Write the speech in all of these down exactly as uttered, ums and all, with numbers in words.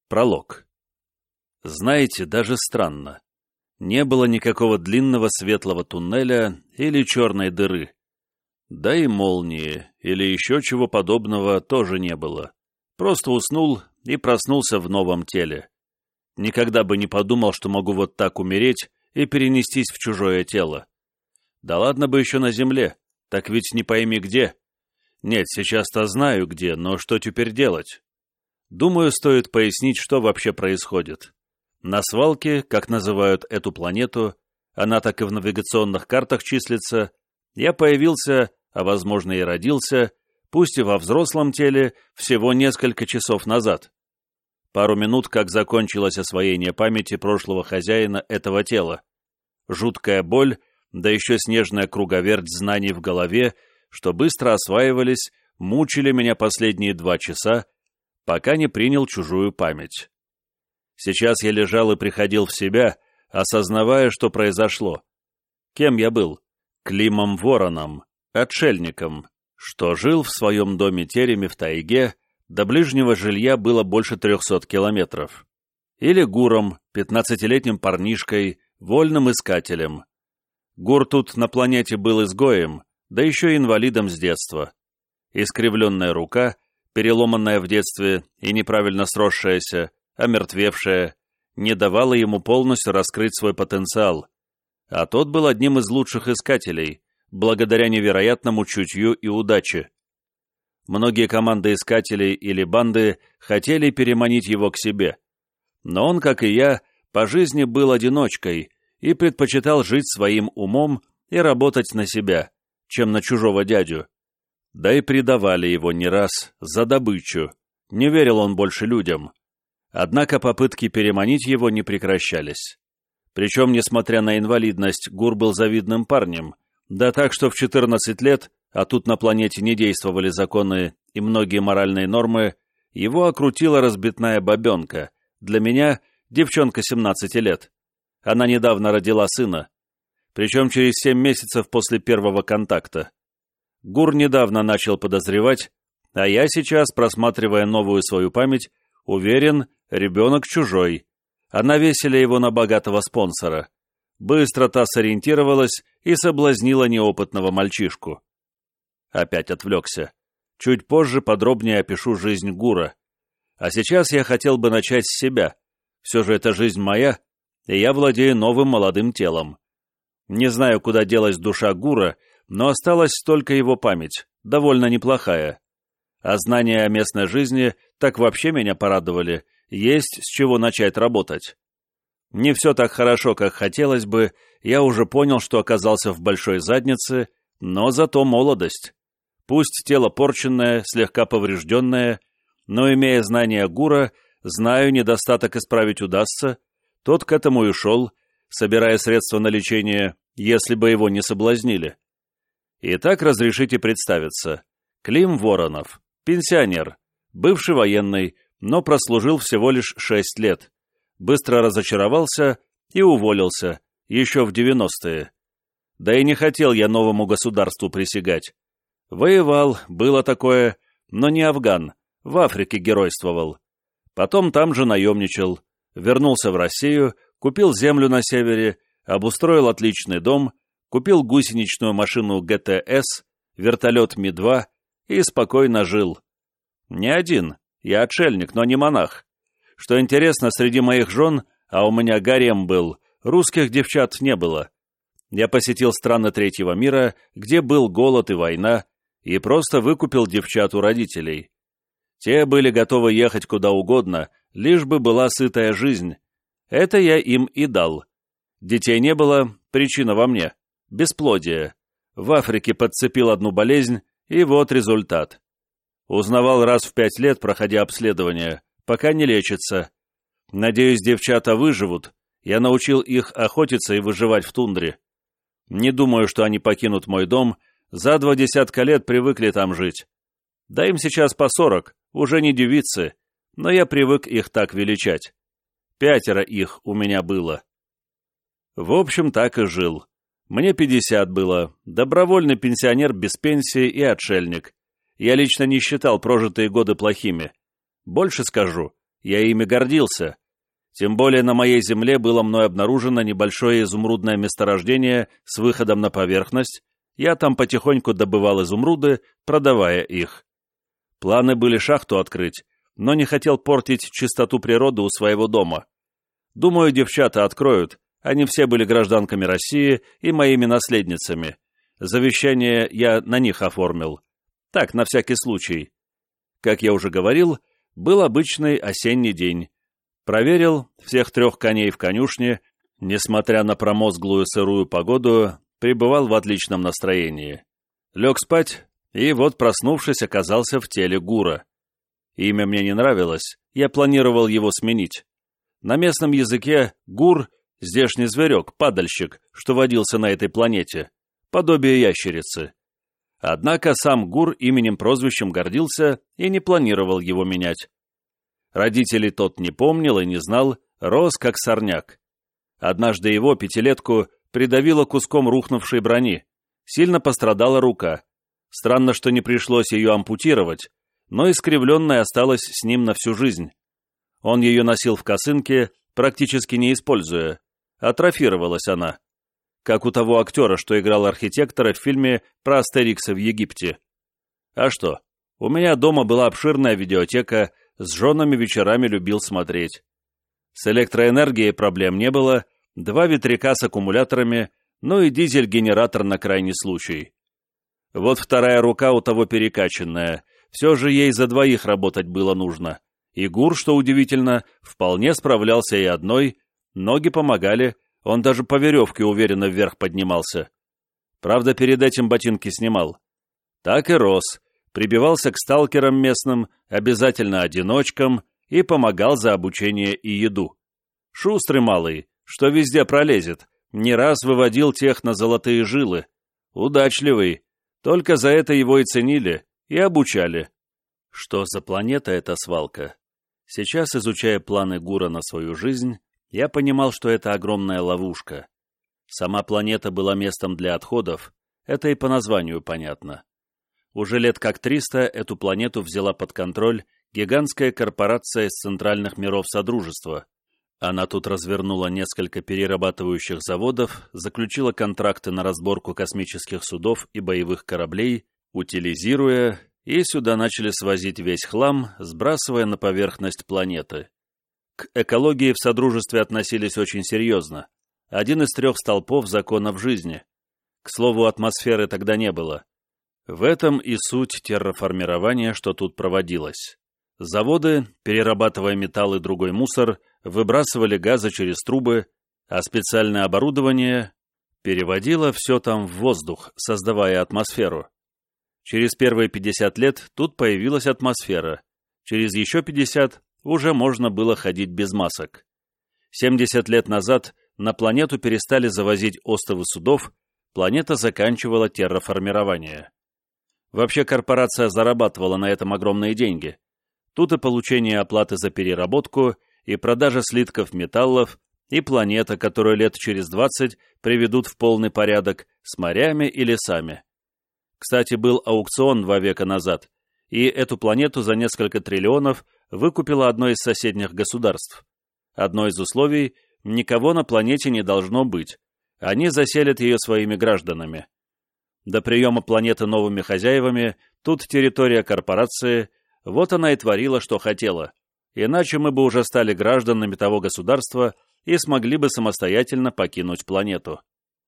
Пролог. Знаете, даже странно. Не было никакого длинного светлого туннеля или черной дыры. Да и молнии или еще чего подобного тоже не было. Просто уснул и проснулся в новом теле. Никогда бы не подумал, что могу вот так умереть и перенестись в чужое тело. Да ладно бы еще на земле, так ведь не пойми где. Нет, сейчас-то знаю где, но что теперь делать? Думаю, стоит пояснить, что вообще происходит. На свалке, как называют эту планету, она так и в навигационных картах числится, я появился, а возможно и родился, пусть и во взрослом теле, всего несколько часов назад. Пару минут, как закончилось освоение памяти прошлого хозяина этого тела. Жуткая боль, да еще снежная круговерть знаний в голове, что быстро осваивались, мучили меня последние два часа, пока не принял чужую память. Сейчас я лежал и приходил в себя, осознавая, что произошло. Кем я был? Климом Вороном, отшельником, что жил в своем доме-тереме в тайге, до ближнего жилья было больше трехсот километров. Или Гуром, пятнадцатилетним парнишкой, вольным искателем. Гур тут на планете был изгоем, да еще и инвалидом с детства. Искривленная рука, переломанная в детстве и неправильно сросшаяся, омертвевшая, не давала ему полностью раскрыть свой потенциал, а тот был одним из лучших искателей, благодаря невероятному чутью и удаче. Многие команды искателей или банды хотели переманить его к себе, но он, как и я, по жизни был одиночкой и предпочитал жить своим умом и работать на себя, чем на чужого дядю. Да и предавали его не раз за добычу, не верил он больше людям. Однако попытки переманить его не прекращались. Причем, несмотря на инвалидность, Гур был завидным парнем, да так, что в четырнадцать лет, а тут на планете не действовали законы и многие моральные нормы, его окрутила разбитная бабенка, для меня девчонка семнадцати лет. Она недавно родила сына, причем через семь месяцев после первого контакта. Гур недавно начал подозревать, а я сейчас, просматривая новую свою память, уверен, ребенок чужой. Она весила его на богатого спонсора. Быстро та сориентировалась и соблазнила неопытного мальчишку. Опять отвлекся. Чуть позже подробнее опишу жизнь Гура. А сейчас я хотел бы начать с себя. Все же это жизнь моя, и я владею новым молодым телом. Не знаю, куда делась душа Гура, но осталась только его память, довольно неплохая. А знания о местной жизни так вообще меня порадовали, есть с чего начать работать. Не все так хорошо, как хотелось бы, я уже понял, что оказался в большой заднице, но зато молодость. Пусть тело порченное, слегка поврежденное, но, имея знания Гура, знаю, недостаток исправить удастся, тот к этому и шел, собирая средства на лечение, если бы его не соблазнили. Итак, разрешите представиться. Клим Воронов, пенсионер, бывший военный, но прослужил всего лишь шесть лет. Быстро разочаровался и уволился, еще в девяностые. Да и не хотел я новому государству присягать. Воевал, было такое, но не афган, в Африке геройствовал. Потом там же наемничал, вернулся в Россию, купил землю на севере, обустроил отличный дом, купил гусеничную машину Гэ Тэ Эс, вертолет Ми два и спокойно жил. Не один, я отшельник, но не монах. Что интересно, среди моих жен, а у меня гарем был, русских девчат не было. Я посетил страны третьего мира, где был голод и война, и просто выкупил девчат у родителей. Те были готовы ехать куда угодно, лишь бы была сытая жизнь. Это я им и дал. Детей не было, причина во мне. Бесплодие. В Африке подцепил одну болезнь, и вот результат. Узнавал раз в пять лет, проходя обследование, пока не лечится. Надеюсь, девчата выживут. Я научил их охотиться и выживать в тундре. Не думаю, что они покинут мой дом. За два десятка лет привыкли там жить. Да им сейчас по сорок, уже не девицы, но я привык их так величать. Пятеро их у меня было. В общем, так и жил. Мне пятьдесят было, добровольный пенсионер без пенсии и отшельник. Я лично не считал прожитые годы плохими. Больше скажу, Я ими гордился. Тем более на моей земле было мной обнаружено небольшое изумрудное месторождение с выходом на поверхность. Я там потихоньку добывал изумруды, продавая их. Планы были шахту открыть, но не хотел портить чистоту природы у своего дома. Думаю, девчата откроют, они все были гражданками России и моими наследницами. Завещание я на них оформил. Так, на всякий случай. Как я уже говорил, был обычный осенний день. Проверил всех трех коней в конюшне, несмотря на промозглую сырую погоду, пребывал в отличном настроении. Лег спать, и вот, проснувшись, оказался в теле Гура. Имя мне не нравилось, я планировал его сменить. На местном языке Гур — здешний зверек, падальщик, что водился на этой планете, подобие ящерицы. Однако сам Гур именем-прозвищем гордился и не планировал его менять. Родителей тот не помнил и не знал, рос как сорняк. Однажды его, пятилетку, придавило куском рухнувшей брони. Сильно пострадала рука. Странно, что не пришлось ее ампутировать, но искривленная осталась с ним на всю жизнь. Он ее носил в косынке, практически не используя. Атрофировалась она. Как у того актера, что играл архитектора в фильме про Астерикса в Египте. А что? У меня дома была обширная видеотека, с женами вечерами любил смотреть. С электроэнергией проблем не было, два ветряка с аккумуляторами, ну и дизель-генератор на крайний случай. Вот вторая рука у того перекачанная, все же ей за двоих работать было нужно. И Гур, что удивительно, вполне справлялся и одной, ноги помогали, он даже по веревке уверенно вверх поднимался. Правда, перед этим ботинки снимал. Так и рос, прибивался к сталкерам местным, обязательно одиночкам, и помогал за обучение и еду. Шустрый малый, что везде пролезет, не раз выводил тех на золотые жилы. Удачливый, только за это его и ценили, и обучали. Что за планета эта свалка? Сейчас, изучая планы Гура на свою жизнь, я понимал, что это огромная ловушка. Сама планета была местом для отходов, это и по названию понятно. Уже лет как триста эту планету взяла под контроль гигантская корпорация из центральных миров Содружества. Она тут развернула несколько перерабатывающих заводов, заключила контракты на разборку космических судов и боевых кораблей, утилизируя, и сюда начали свозить весь хлам, сбрасывая на поверхность планеты. К экологии в Содружестве относились очень серьезно. Один из трех столпов законов жизни. К слову, атмосферы тогда не было. В этом и суть терраформирования, что тут проводилось. Заводы, перерабатывая металл и другой мусор, выбрасывали газы через трубы, а специальное оборудование переводило все там в воздух, создавая атмосферу. Через первые пятьдесят лет тут появилась атмосфера. Через еще пятьдесят уже можно было ходить без масок. семьдесят лет назад на планету перестали завозить остовы судов, планета заканчивала терраформирование. Вообще корпорация зарабатывала на этом огромные деньги. Тут и получение оплаты за переработку, и продажа слитков металлов, и планета, которую лет через двадцать приведут в полный порядок с морями и лесами. Кстати, был аукцион два века назад, и эту планету за несколько триллионов выкупило одно из соседних государств. Одно из условий – никого на планете не должно быть, они заселят ее своими гражданами. До приема планеты новыми хозяевами тут территория корпорации, вот она и творила, что хотела, иначе мы бы уже стали гражданами того государства и смогли бы самостоятельно покинуть планету.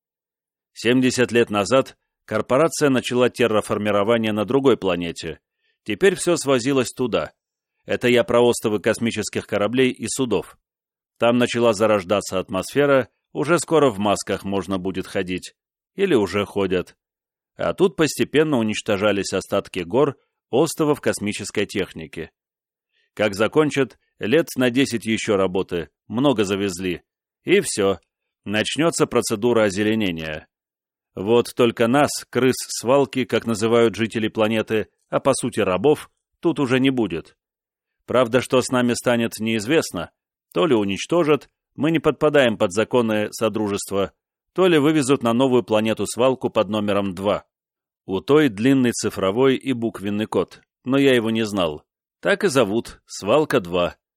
семьдесят лет назад корпорация начала терраформирование на другой планете, теперь все свозилось туда. Это я про остовы космических кораблей и судов. Там начала зарождаться атмосфера, уже скоро в масках можно будет ходить. Или уже ходят. А тут постепенно уничтожались остатки гор, островов космической техники. Как закончат, лет на десять еще работы, много завезли. И все, начнется процедура озеленения. Вот только нас, крыс свалки, как называют жители планеты, а по сути рабов, тут уже не будет. Правда, что с нами станет, неизвестно. То ли уничтожат, мы не подпадаем под законы Содружества, то ли вывезут на новую планету-свалку под номером два. У той длинный цифровой и буквенный код, но я его не знал. Так и зовут, свалка два.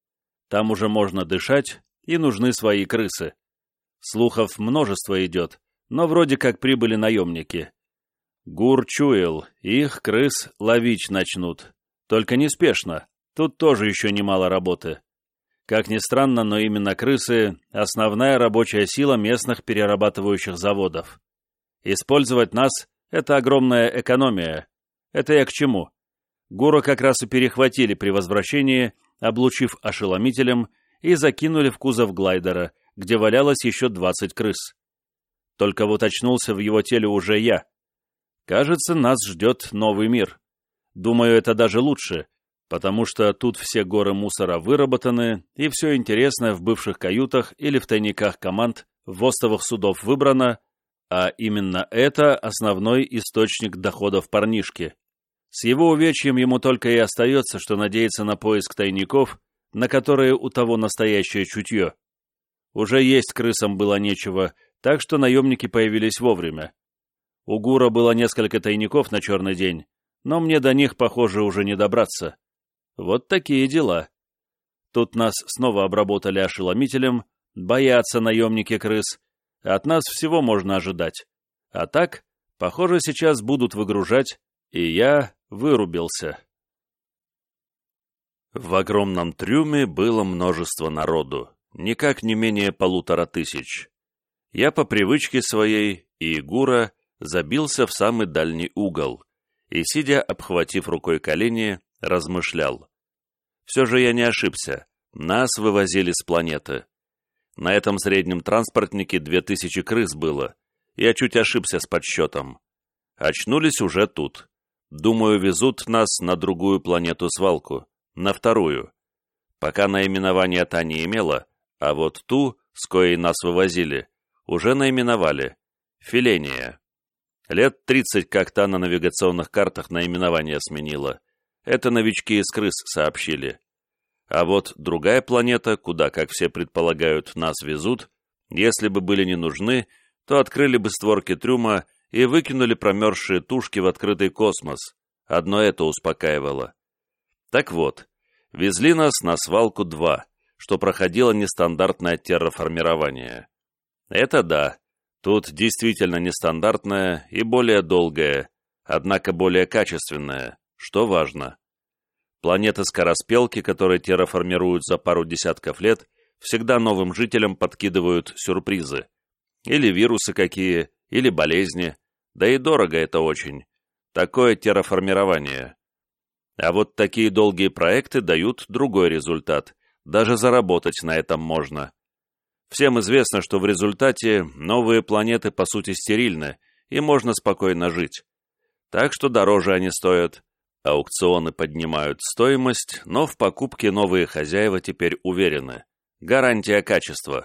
Там уже можно дышать, и нужны свои крысы. Слухов множество идет, но вроде как прибыли наемники. Гур чуял, их крыс ловить начнут. Только неспешно, тут тоже еще немало работы. Как ни странно, но именно крысы – основная рабочая сила местных перерабатывающих заводов. Использовать нас – это огромная экономия. Это я к чему? Гура как раз и перехватили при возвращении, облучив ошеломителем, и закинули в кузов глайдера, где валялось еще двадцать крыс. Только вот очнулся в его теле уже я. Кажется, нас ждет новый мир. Думаю, это даже лучше, потому что тут все горы мусора выработаны, и все интересное в бывших каютах или в тайниках команд ВОСТовых судов выбрано, а именно это основной источник доходов парнишки. С его увечьем ему только и остается, что надеяться на поиск тайников, на которые у того настоящее чутье. Уже есть крысам было нечего, так что наемники появились вовремя. У Гура было несколько тайников на черный день, но мне до них, похоже, уже не добраться. Вот такие дела. Тут нас снова обработали ошеломителем, боятся наемники крыс, от нас всего можно ожидать. А так, похоже, сейчас будут выгружать, и я вырубился. В огромном трюме было множество народу, никак не менее полутора тысяч. Я по привычке своей и Гура забился в самый дальний угол и, сидя, обхватив рукой колени, размышлял. Все же я не ошибся, нас вывозили с планеты. На этом среднем транспортнике две тысячи крыс было, я чуть ошибся с подсчетом. Очнулись уже тут. Думаю, везут нас на другую планету-свалку, на вторую. Пока наименования та не имела, а вот ту, с коей нас вывозили, уже наименовали. Филения. Лет тридцать как та на навигационных картах наименование сменила. Это новички из крыс сообщили. А вот другая планета, куда, как все предполагают, нас везут, если бы были не нужны, то открыли бы створки трюма и выкинули промерзшие тушки в открытый космос. Одно это успокаивало. Так вот, везли нас на свалку два, что проходило нестандартное терраформирование. Это да, тут действительно нестандартное и более долгое, однако более качественное, что важно. Планеты-скороспелки, которые терраформируют за пару десятков лет, всегда новым жителям подкидывают сюрпризы. Или вирусы какие, или болезни. Да и дорого это очень. Такое терраформирование. А вот такие долгие проекты дают другой результат. Даже заработать на этом можно. Всем известно, что в результате новые планеты по сути стерильны, и можно спокойно жить. Так что дороже они стоят. Аукционы поднимают стоимость, но в покупке новые хозяева теперь уверены. Гарантия качества.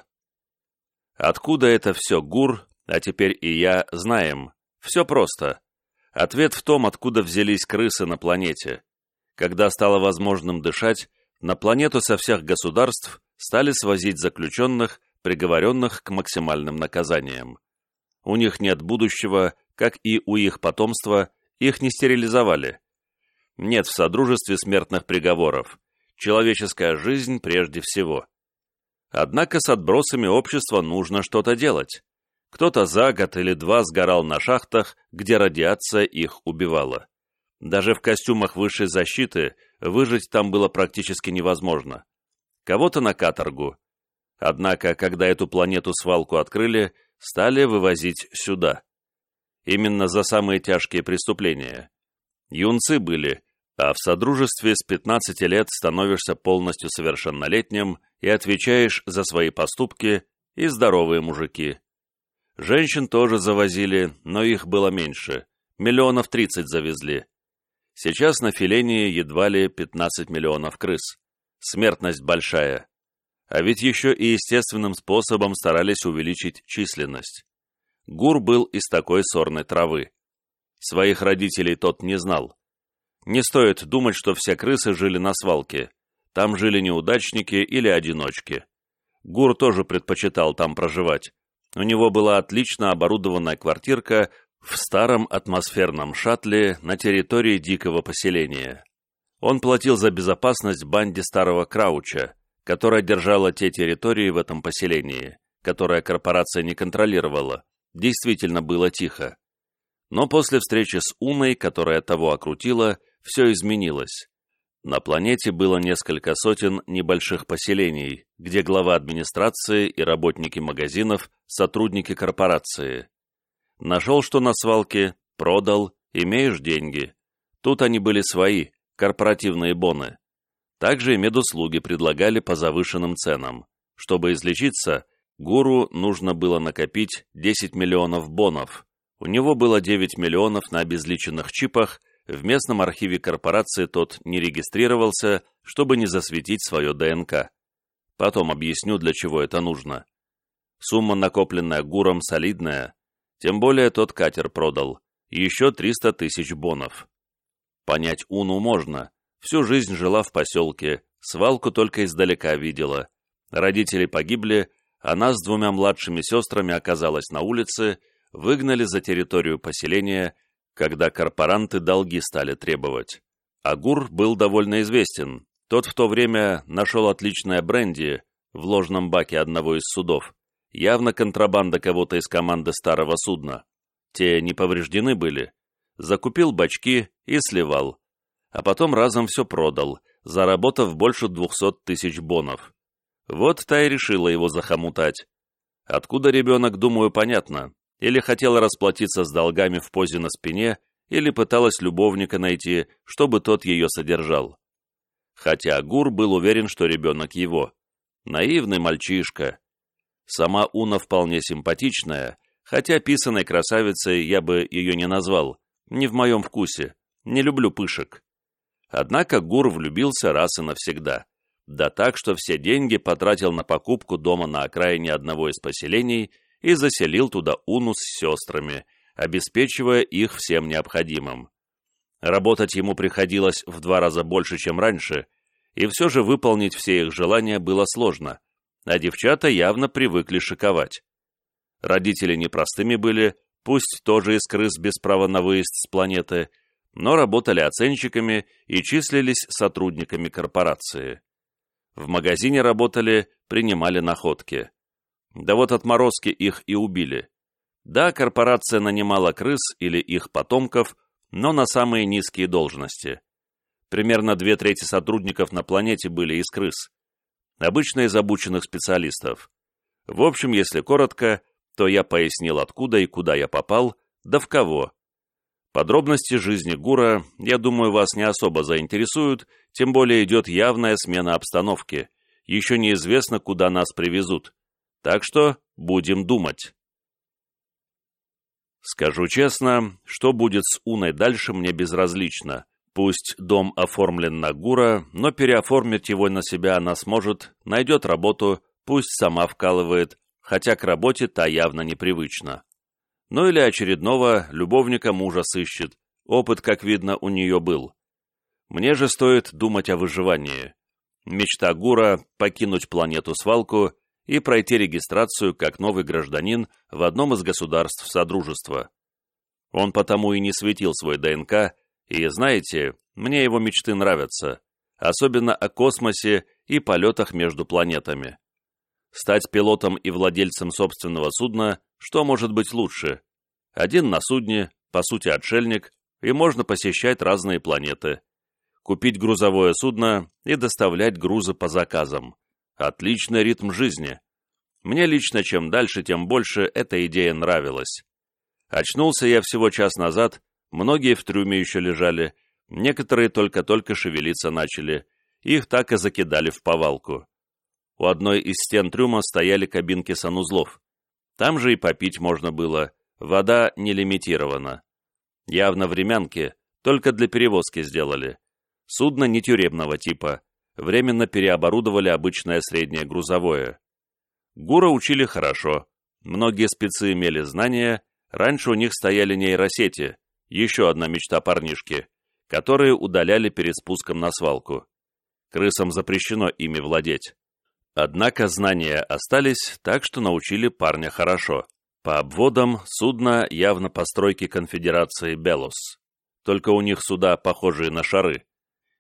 Откуда это все Гур, а теперь и я, знаем? Все просто. Ответ в том, откуда взялись крысы на планете. Когда стало возможным дышать, на планету со всех государств стали свозить заключенных, приговоренных к максимальным наказаниям. У них нет будущего, как и у их потомства, их не стерилизовали. Нет в Содружестве смертных приговоров. Человеческая жизнь прежде всего. Однако с отбросами общества нужно что-то делать. Кто-то за год или два сгорал на шахтах, где радиация их убивала. Даже в костюмах высшей защиты выжить там было практически невозможно. Кого-то на каторгу. Однако, когда эту планету-свалку открыли, стали вывозить сюда. Именно за самые тяжкие преступления. Юнцы были, а в Содружестве с пятнадцати лет становишься полностью совершеннолетним и отвечаешь за свои поступки, и здоровые мужики. Женщин тоже завозили, но их было меньше, миллионов тридцать завезли. Сейчас на Филении едва ли пятнадцать миллионов крыс. Смертность большая. А ведь еще и естественным способом старались увеличить численность. Гур был из такой сорной травы. Своих родителей тот не знал. Не стоит думать, что все крысы жили на свалке. Там жили неудачники или одиночки. Гур тоже предпочитал там проживать. У него была отлично оборудованная квартирка в старом атмосферном шаттле на территории дикого поселения. Он платил за безопасность банде старого Крауча, которая держала те территории в этом поселении, которое корпорация не контролировала. Действительно было тихо. Но после встречи с Уной, которая того окрутила, все изменилось. На планете было несколько сотен небольших поселений, где глава администрации и работники магазинов – сотрудники корпорации. Нашел, что на свалке, продал, имеешь деньги. Тут они были свои, корпоративные боны. Также и медуслуги предлагали по завышенным ценам. Чтобы излечиться, гуру нужно было накопить десять миллионов бонов. У него было девять миллионов на обезличенных чипах, в местном архиве корпорации тот не регистрировался, чтобы не засветить свое ДНК. Потом объясню, для чего это нужно. Сумма, накопленная гуром, солидная, тем более тот катер продал, еще триста тысяч бонов. Понять Уну можно, всю жизнь жила в поселке, свалку только издалека видела. Родители погибли, она с двумя младшими сестрами оказалась на улице, выгнали за территорию поселения, когда корпоранты долги стали требовать. А Гур был довольно известен. Тот в то время нашел отличное бренди в ложном баке одного из судов. Явно контрабанда кого-то из команды старого судна. Те не повреждены были. Закупил бачки и сливал. А потом разом все продал, заработав больше двухсот тысяч бонов. Вот та и решила его захомутать. Откуда ребенок, думаю, понятно. Или хотела расплатиться с долгами в позе на спине, или пыталась любовника найти, чтобы тот ее содержал. Хотя Гур был уверен, что ребенок его. Наивный мальчишка. Сама Уна вполне симпатичная, хотя писаной красавицей я бы ее не назвал, не в моем вкусе, не люблю пышек. Однако Гур влюбился раз и навсегда. Да так, что все деньги потратил на покупку дома на окраине одного из поселений и заселил туда Уну с сестрами, обеспечивая их всем необходимым. Работать ему приходилось в два раза больше, чем раньше, и все же выполнить все их желания было сложно, а девчата явно привыкли шиковать. Родители непростыми были, пусть тоже из крыс без права на выезд с планеты, но работали оценщиками и числились сотрудниками корпорации. В магазине работали, принимали находки. Да вот отморозки их и убили. Да, корпорация нанимала крыс или их потомков, но на самые низкие должности. Примерно две трети сотрудников на планете были из крыс. Обычно из обученных специалистов. В общем, если коротко, то я пояснил, откуда и куда я попал, да в кого. Подробности жизни Гура, я думаю, вас не особо заинтересуют, тем более идет явная смена обстановки. Еще неизвестно, куда нас привезут. Так что будем думать. Скажу честно, что будет с Уной дальше, мне безразлично. Пусть дом оформлен на Гура, но переоформить его на себя она сможет, найдет работу, пусть сама вкалывает, хотя к работе та явно непривычна. Ну или очередного любовника мужа сыщет, опыт, как видно, у нее был. Мне же стоит думать о выживании. Мечта Гура — покинуть планету-свалку и пройти регистрацию как новый гражданин в одном из государств Содружества. Он потому и не светил свой ДНК, и, знаете, мне его мечты нравятся, особенно о космосе и полетах между планетами. Стать пилотом и владельцем собственного судна, что может быть лучше? Один на судне, по сути отшельник, и можно посещать разные планеты. Купить грузовое судно и доставлять грузы по заказам. Отличный ритм жизни. Мне лично чем дальше, тем больше эта идея нравилась. Очнулся я всего час назад, многие в трюме еще лежали, некоторые только-только шевелиться начали, их так и закидали в повалку. У одной из стен трюма стояли кабинки санузлов. Там же и попить можно было, вода не лимитирована. Явно времянки, только для перевозки сделали. Судно не тюремного типа, временно переоборудовали обычное среднее грузовое. Гура учили хорошо, многие спецы имели знания, раньше у них стояли нейросети, еще одна мечта парнишки, которые удаляли перед спуском на свалку. Крысам запрещено ими владеть. Однако знания остались, так что научили парня хорошо. По обводам судно явно постройки конфедерации Белос. Только у них суда похожие на шары.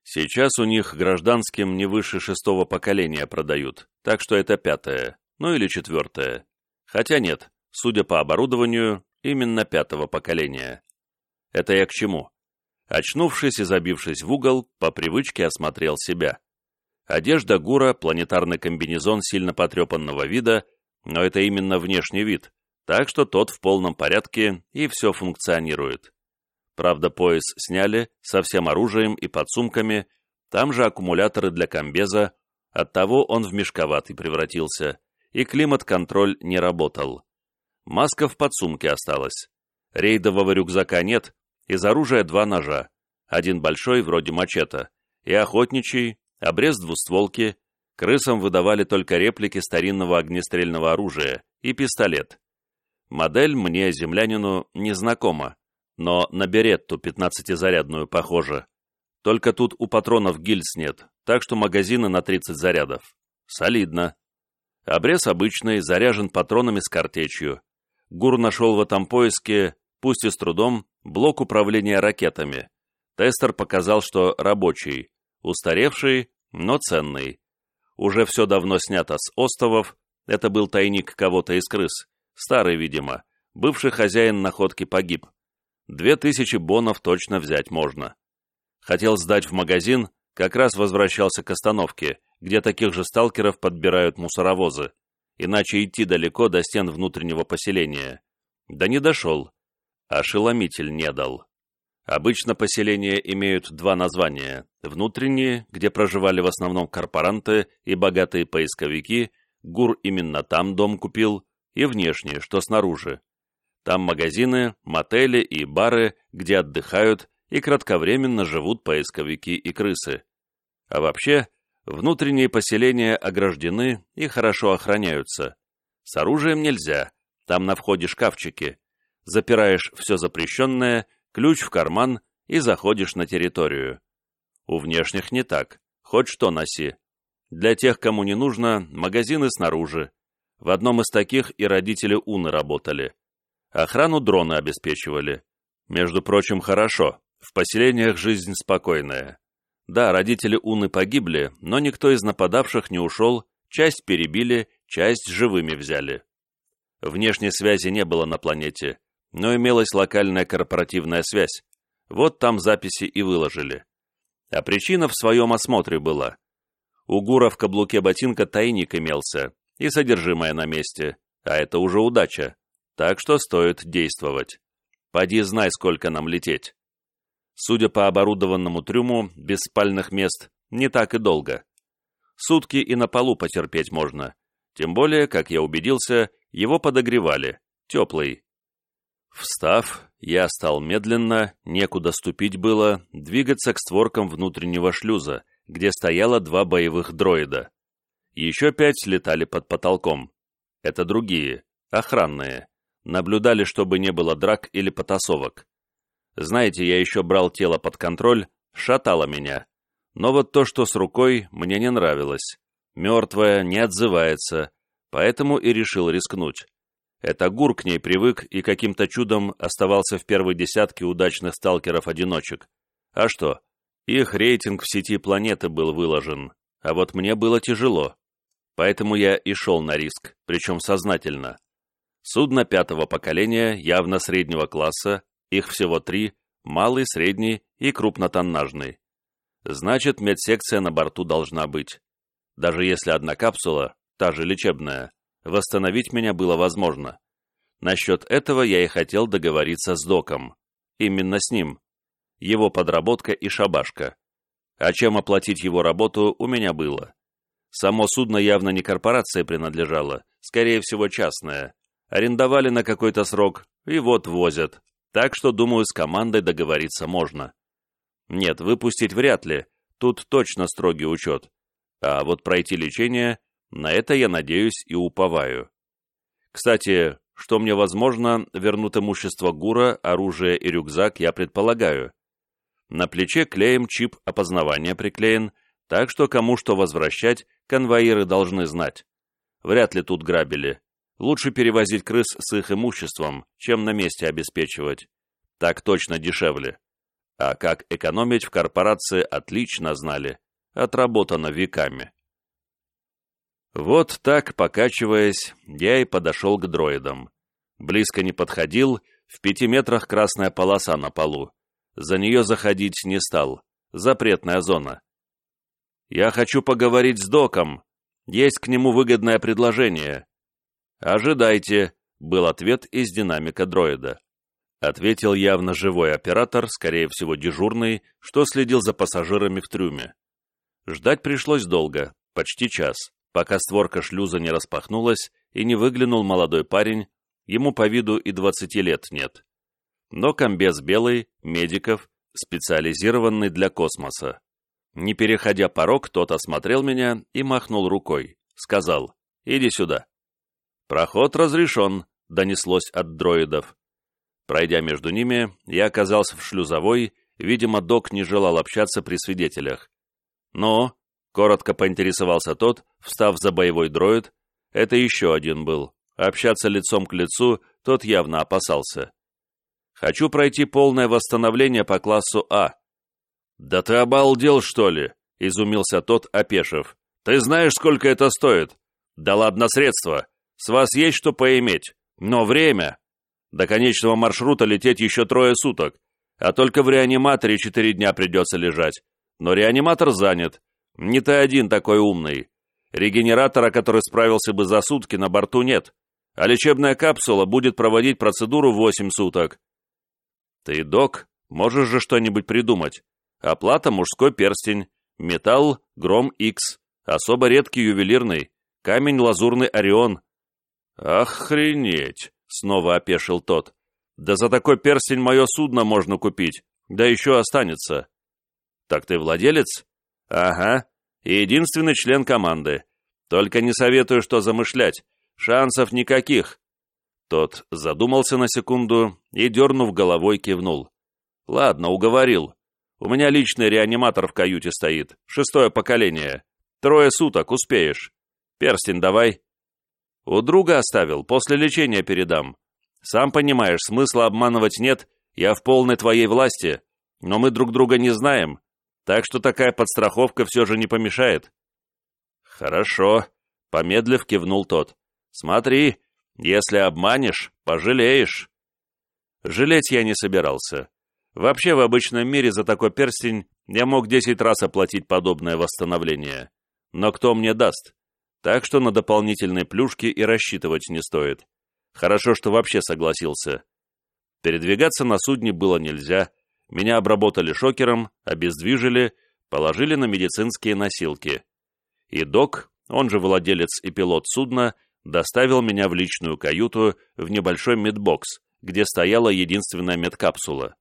Сейчас у них гражданским не выше шестого поколения продают, так что это пятое, ну или четвертое. Хотя нет, судя по оборудованию, именно пятого поколения. Это я к чему? Очнувшись и забившись в угол, по привычке осмотрел себя. Одежда Гура, планетарный комбинезон сильно потрепанного вида, но это именно внешний вид, так что тот в полном порядке и все функционирует. Правда, пояс сняли, со всем оружием и подсумками, там же аккумуляторы для комбеза, оттого он в мешковатый превратился, и климат-контроль не работал. Маска в подсумке осталась. Рейдового рюкзака нет, из оружия два ножа, один большой, вроде мачете, и охотничий, обрез двустволки, крысам выдавали только реплики старинного огнестрельного оружия и пистолет. Модель мне, землянину, не знакома, но на беретту пятнадцатизарядную похоже. Только тут у патронов гильз нет, так что магазины на тридцать зарядов. Солидно. Обрез обычный, заряжен патронами с картечью. Гур нашел в этом поиске, пусть и с трудом, блок управления ракетами. Тестер показал, что рабочий, устаревший, но ценный. Уже все давно снято с остовов, это был тайник кого-то из крыс, старый, видимо, бывший хозяин находки погиб. Две тысячи бонов точно взять можно. Хотел сдать в магазин, как раз возвращался к остановке, где таких же сталкеров подбирают мусоровозы, иначе идти далеко до стен внутреннего поселения. Да не дошел. Ошеломитель не дал. Обычно поселения имеют два названия. Внутренние, где проживали в основном корпоранты и богатые поисковики, Гур именно там дом купил, и внешние, что снаружи. Там магазины, мотели и бары, где отдыхают и кратковременно живут поисковики и крысы. А вообще, внутренние поселения ограждены и хорошо охраняются. С оружием нельзя, там на входе шкафчики. Запираешь все запрещенное, ключ в карман и заходишь на территорию. У внешних не так, хоть что носи. Для тех, кому не нужно, магазины снаружи. В одном из таких и родители Уны работали. Охрану дроны обеспечивали. Между прочим, хорошо, в поселениях жизнь спокойная. Да, родители Уны погибли, но никто из нападавших не ушел, часть перебили, часть живыми взяли. Внешней связи не было на планете, но имелась локальная корпоративная связь. Вот там записи и выложили. А причина в своем осмотре была. У Гура в каблуке ботинка тайник имелся, и содержимое на месте, а это уже удача. Так что стоит действовать. Поди знай, сколько нам лететь. Судя по оборудованному трюму, без спальных мест не так и долго. Сутки и на полу потерпеть можно. Тем более, как я убедился, его подогревали, теплый. Встав, я стал медленно, некуда ступить было, двигаться к створкам внутреннего шлюза, где стояло два боевых дроида. Еще пять летали под потолком. Это другие, охранные. Наблюдали, чтобы не было драк или потасовок. Знаете, я еще брал тело под контроль, шатало меня. Но вот то, что с рукой, мне не нравилось. Мертвая, не отзывается, поэтому и решил рискнуть. Это Гур к ней привык и каким-то чудом оставался в первой десятке удачных сталкеров-одиночек. А что? Их рейтинг в сети планеты был выложен, а вот мне было тяжело. Поэтому я и шел на риск, причем сознательно. Судно пятого поколения, явно среднего класса, их всего три, малый, средний и крупнотоннажный. Значит, медсекция на борту должна быть. Даже если одна капсула, та же лечебная, восстановить меня было возможно. Насчет этого я и хотел договориться с доком. Именно с ним. Его подработка и шабашка. А чем оплатить его работу, у меня было. Само судно явно не корпорации принадлежало, скорее всего частное. Арендовали на какой-то срок, и вот возят. Так что, думаю, с командой договориться можно. Нет, выпустить вряд ли, тут точно строгий учет. А вот пройти лечение, на это я надеюсь и уповаю. Кстати, что мне возможно, вернут имущество Гура, оружие и рюкзак, я предполагаю. На плече клеем чип опознавания приклеен, так что кому что возвращать, конвоиры должны знать. Вряд ли тут грабили. Лучше перевозить крыс с их имуществом, чем на месте обеспечивать. Так точно дешевле. А как экономить в корпорации отлично знали, отработано веками. Вот так, покачиваясь, я и подошел к дроидам. Близко не подходил, в пяти метрах красная полоса на полу. За нее заходить не стал. Запретная зона. «Я хочу поговорить с доком. Есть к нему выгодное предложение». «Ожидайте», — был ответ из динамика дроида. Ответил явно живой оператор, скорее всего дежурный, что следил за пассажирами в трюме. Ждать пришлось долго, почти час, пока створка шлюза не распахнулась и не выглянул молодой парень, ему по виду и двадцати лет нет. Но комбез белый, медиков, специализированный для космоса. Не переходя порог, тот осмотрел меня и махнул рукой. Сказал: «Иди сюда». «Проход разрешен», — донеслось от дроидов. Пройдя между ними, я оказался в шлюзовой, видимо, док не желал общаться при свидетелях. «Ну?» — коротко поинтересовался тот, встав за боевой дроид. Это еще один был. Общаться лицом к лицу тот явно опасался. «Хочу пройти полное восстановление по классу А». «Да ты обалдел, что ли?» — изумился тот, опешив. «Ты знаешь, сколько это стоит?» «Да ладно средства. С вас есть что поиметь. Но время...» «До конечного маршрута лететь еще трое суток, а только в реаниматоре четыре дня придется лежать. Но реаниматор занят. Не ты один такой умный. Регенератора, который справился бы за сутки, на борту нет. А лечебная капсула будет проводить процедуру восемь суток». «Ты, док, можешь же что-нибудь придумать. Оплата — мужской перстень, металл — Гром Икс, особо редкий ювелирный, камень лазурный Орион». «Охренеть!» — снова опешил тот. «Да за такой перстень мое судно можно купить, да еще останется». «Так ты владелец?» «Ага, и единственный член команды. Только не советую, что замышлять, шансов никаких». Тот задумался на секунду и, дернув головой, кивнул. «Ладно, уговорил. У меня личный реаниматор в каюте стоит, шестое поколение. Трое суток, успеешь. Перстень давай». «У друга оставил, после лечения передам. Сам понимаешь, смысла обманывать нет, я в полной твоей власти, но мы друг друга не знаем, так что такая подстраховка все же не помешает». «Хорошо», — помедлив кивнул тот. «Смотри, если обманешь, пожалеешь». Жалеть я не собирался. Вообще, в обычном мире за такой перстень я мог десять раз оплатить подобное восстановление. Но кто мне даст? Так что на дополнительные плюшки и рассчитывать не стоит. Хорошо, что вообще согласился. Передвигаться на судне было нельзя. Меня обработали шокером, обездвижили, положили на медицинские носилки. И док, он же владелец и пилот судна, доставил меня в личную каюту в небольшой медбокс, где стояла единственная медкапсула.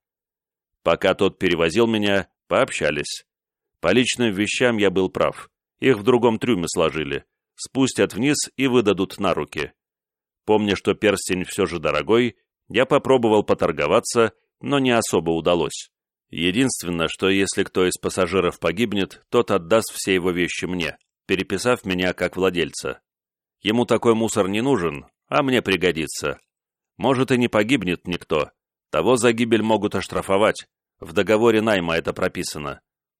Пока тот перевозил меня, пообщались. По личным вещам я был прав. Их в другом трюме сложили. Спустят вниз и выдадут на руки. Помня, что перстень все же дорогой, я попробовал поторговаться, но не особо удалось. Единственное, что если кто из пассажиров погибнет, тот отдаст все его вещи мне, переписав меня как владельца. Ему такой мусор не нужен, а мне пригодится. Может, и не погибнет никто. Того за гибель могут оштрафовать. В договоре найма это прописано.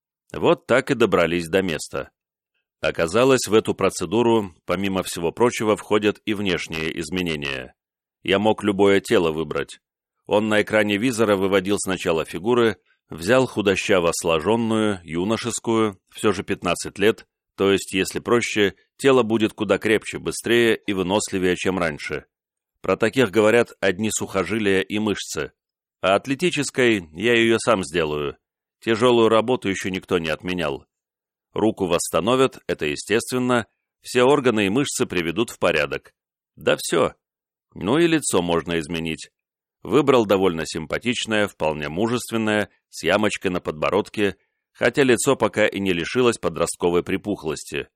Вот так и добрались до места. Оказалось, в эту процедуру, помимо всего прочего, входят и внешние изменения. Я мог любое тело выбрать. Он на экране визора выводил сначала фигуры, взял худощаво сложенную, юношескую, все же пятнадцать лет, то есть, если проще, тело будет куда крепче, быстрее и выносливее, чем раньше. Про таких говорят одни сухожилия и мышцы. А атлетической я ее сам сделаю. Тяжелую работу еще никто не отменял. Руку восстановят, это естественно, все органы и мышцы приведут в порядок. Да все. Ну и лицо можно изменить. Выбрал довольно симпатичное, вполне мужественное, с ямочкой на подбородке, хотя лицо пока и не лишилось подростковой припухлости.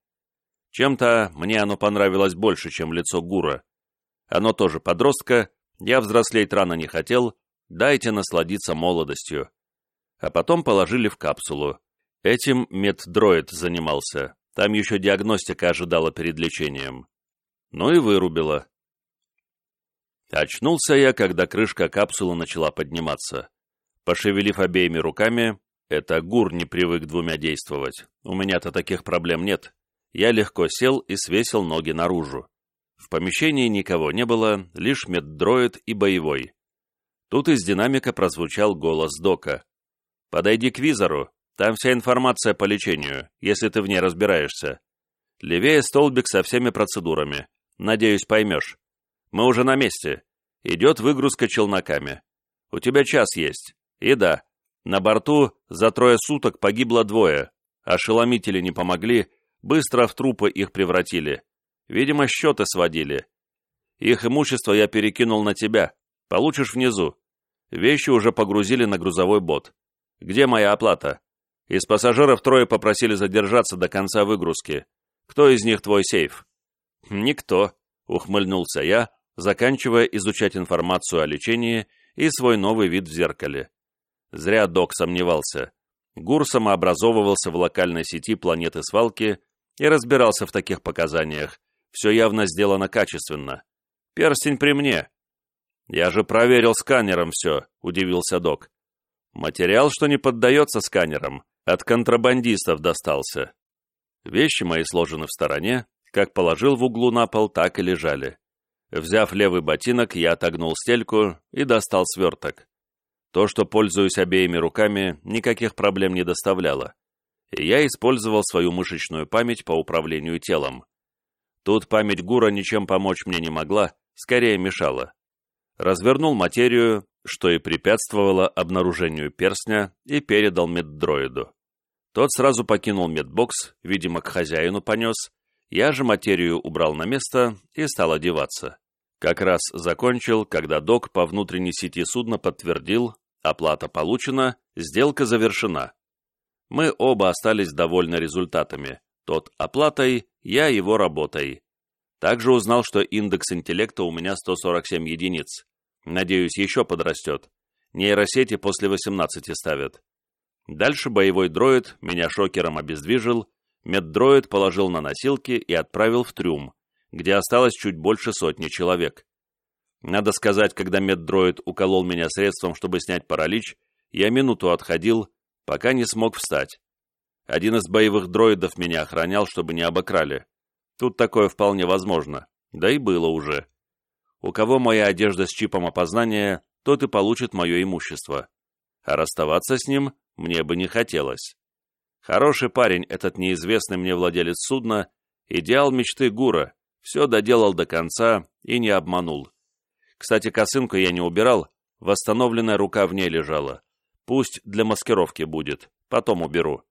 Чем-то мне оно понравилось больше, чем лицо Гура. Оно тоже подростка, я взрослеть рано не хотел, дайте насладиться молодостью. А потом положили в капсулу. Этим меддроид занимался, там еще диагностика ожидала перед лечением. Ну и вырубила. Очнулся я, когда крышка капсулы начала подниматься. Пошевелив обеими руками, это Гур не привык двумя действовать, у меня-то таких проблем нет, я легко сел и свесил ноги наружу. В помещении никого не было, лишь меддроид и боевой. Тут из динамика прозвучал голос Дока. «Подойди к визору, там вся информация по лечению, если ты в ней разбираешься. Левее столбик со всеми процедурами. Надеюсь, поймешь. Мы уже на месте. Идет выгрузка челноками. У тебя час есть. И да, на борту за трое суток погибло двое. Ошеломители не помогли, быстро в трупы их превратили. Видимо, счеты сводили. Их имущество я перекинул на тебя. Получишь внизу. Вещи уже погрузили на грузовой бот. Где моя оплата? Из пассажиров трое попросили задержаться до конца выгрузки. Кто из них твой сейф?» «Никто», — ухмыльнулся я, заканчивая изучать информацию о лечении и свой новый вид в зеркале. Зря док сомневался. Гур самообразовывался в локальной сети планеты свалки и разбирался в таких показаниях. Все явно сделано качественно. Перстень при мне. «Я же проверил сканером все», — удивился док. «Материал, что не поддается сканерам, от контрабандистов достался». Вещи мои сложены в стороне, как положил в углу на пол, так и лежали. Взяв левый ботинок, я отогнул стельку и достал сверток. То, что пользуюсь обеими руками, никаких проблем не доставляло. И я использовал свою мышечную память по управлению телом. Тут память Гура ничем помочь мне не могла, скорее мешала. Развернул материю, что и препятствовало обнаружению перстня, и передал меддроиду. Тот сразу покинул медбокс, видимо, к хозяину понес, я же материю убрал на место и стал одеваться. Как раз закончил, когда док по внутренней сети судна подтвердил, оплата получена, сделка завершена. Мы оба остались довольны результатами, тот оплатой, я его работой. Также узнал, что индекс интеллекта у меня сто сорок семь единиц. Надеюсь, еще подрастет. Нейросети после восемнадцати ставят. Дальше боевой дроид меня шокером обездвижил, меддроид положил на носилки и отправил в трюм, где осталось чуть больше сотни человек. Надо сказать, когда меддроид уколол меня средством, чтобы снять паралич, я минуту отходил, пока не смог встать. Один из боевых дроидов меня охранял, чтобы не обокрали. Тут такое вполне возможно, да и было уже. У кого моя одежда с чипом опознания, тот и получит мое имущество. А расставаться с ним мне бы не хотелось. Хороший парень этот неизвестный мне владелец судна, идеал мечты Гура, все доделал до конца и не обманул. Кстати, косынку я не убирал, восстановленная рука в ней лежала. Пусть для маскировки будет, потом уберу.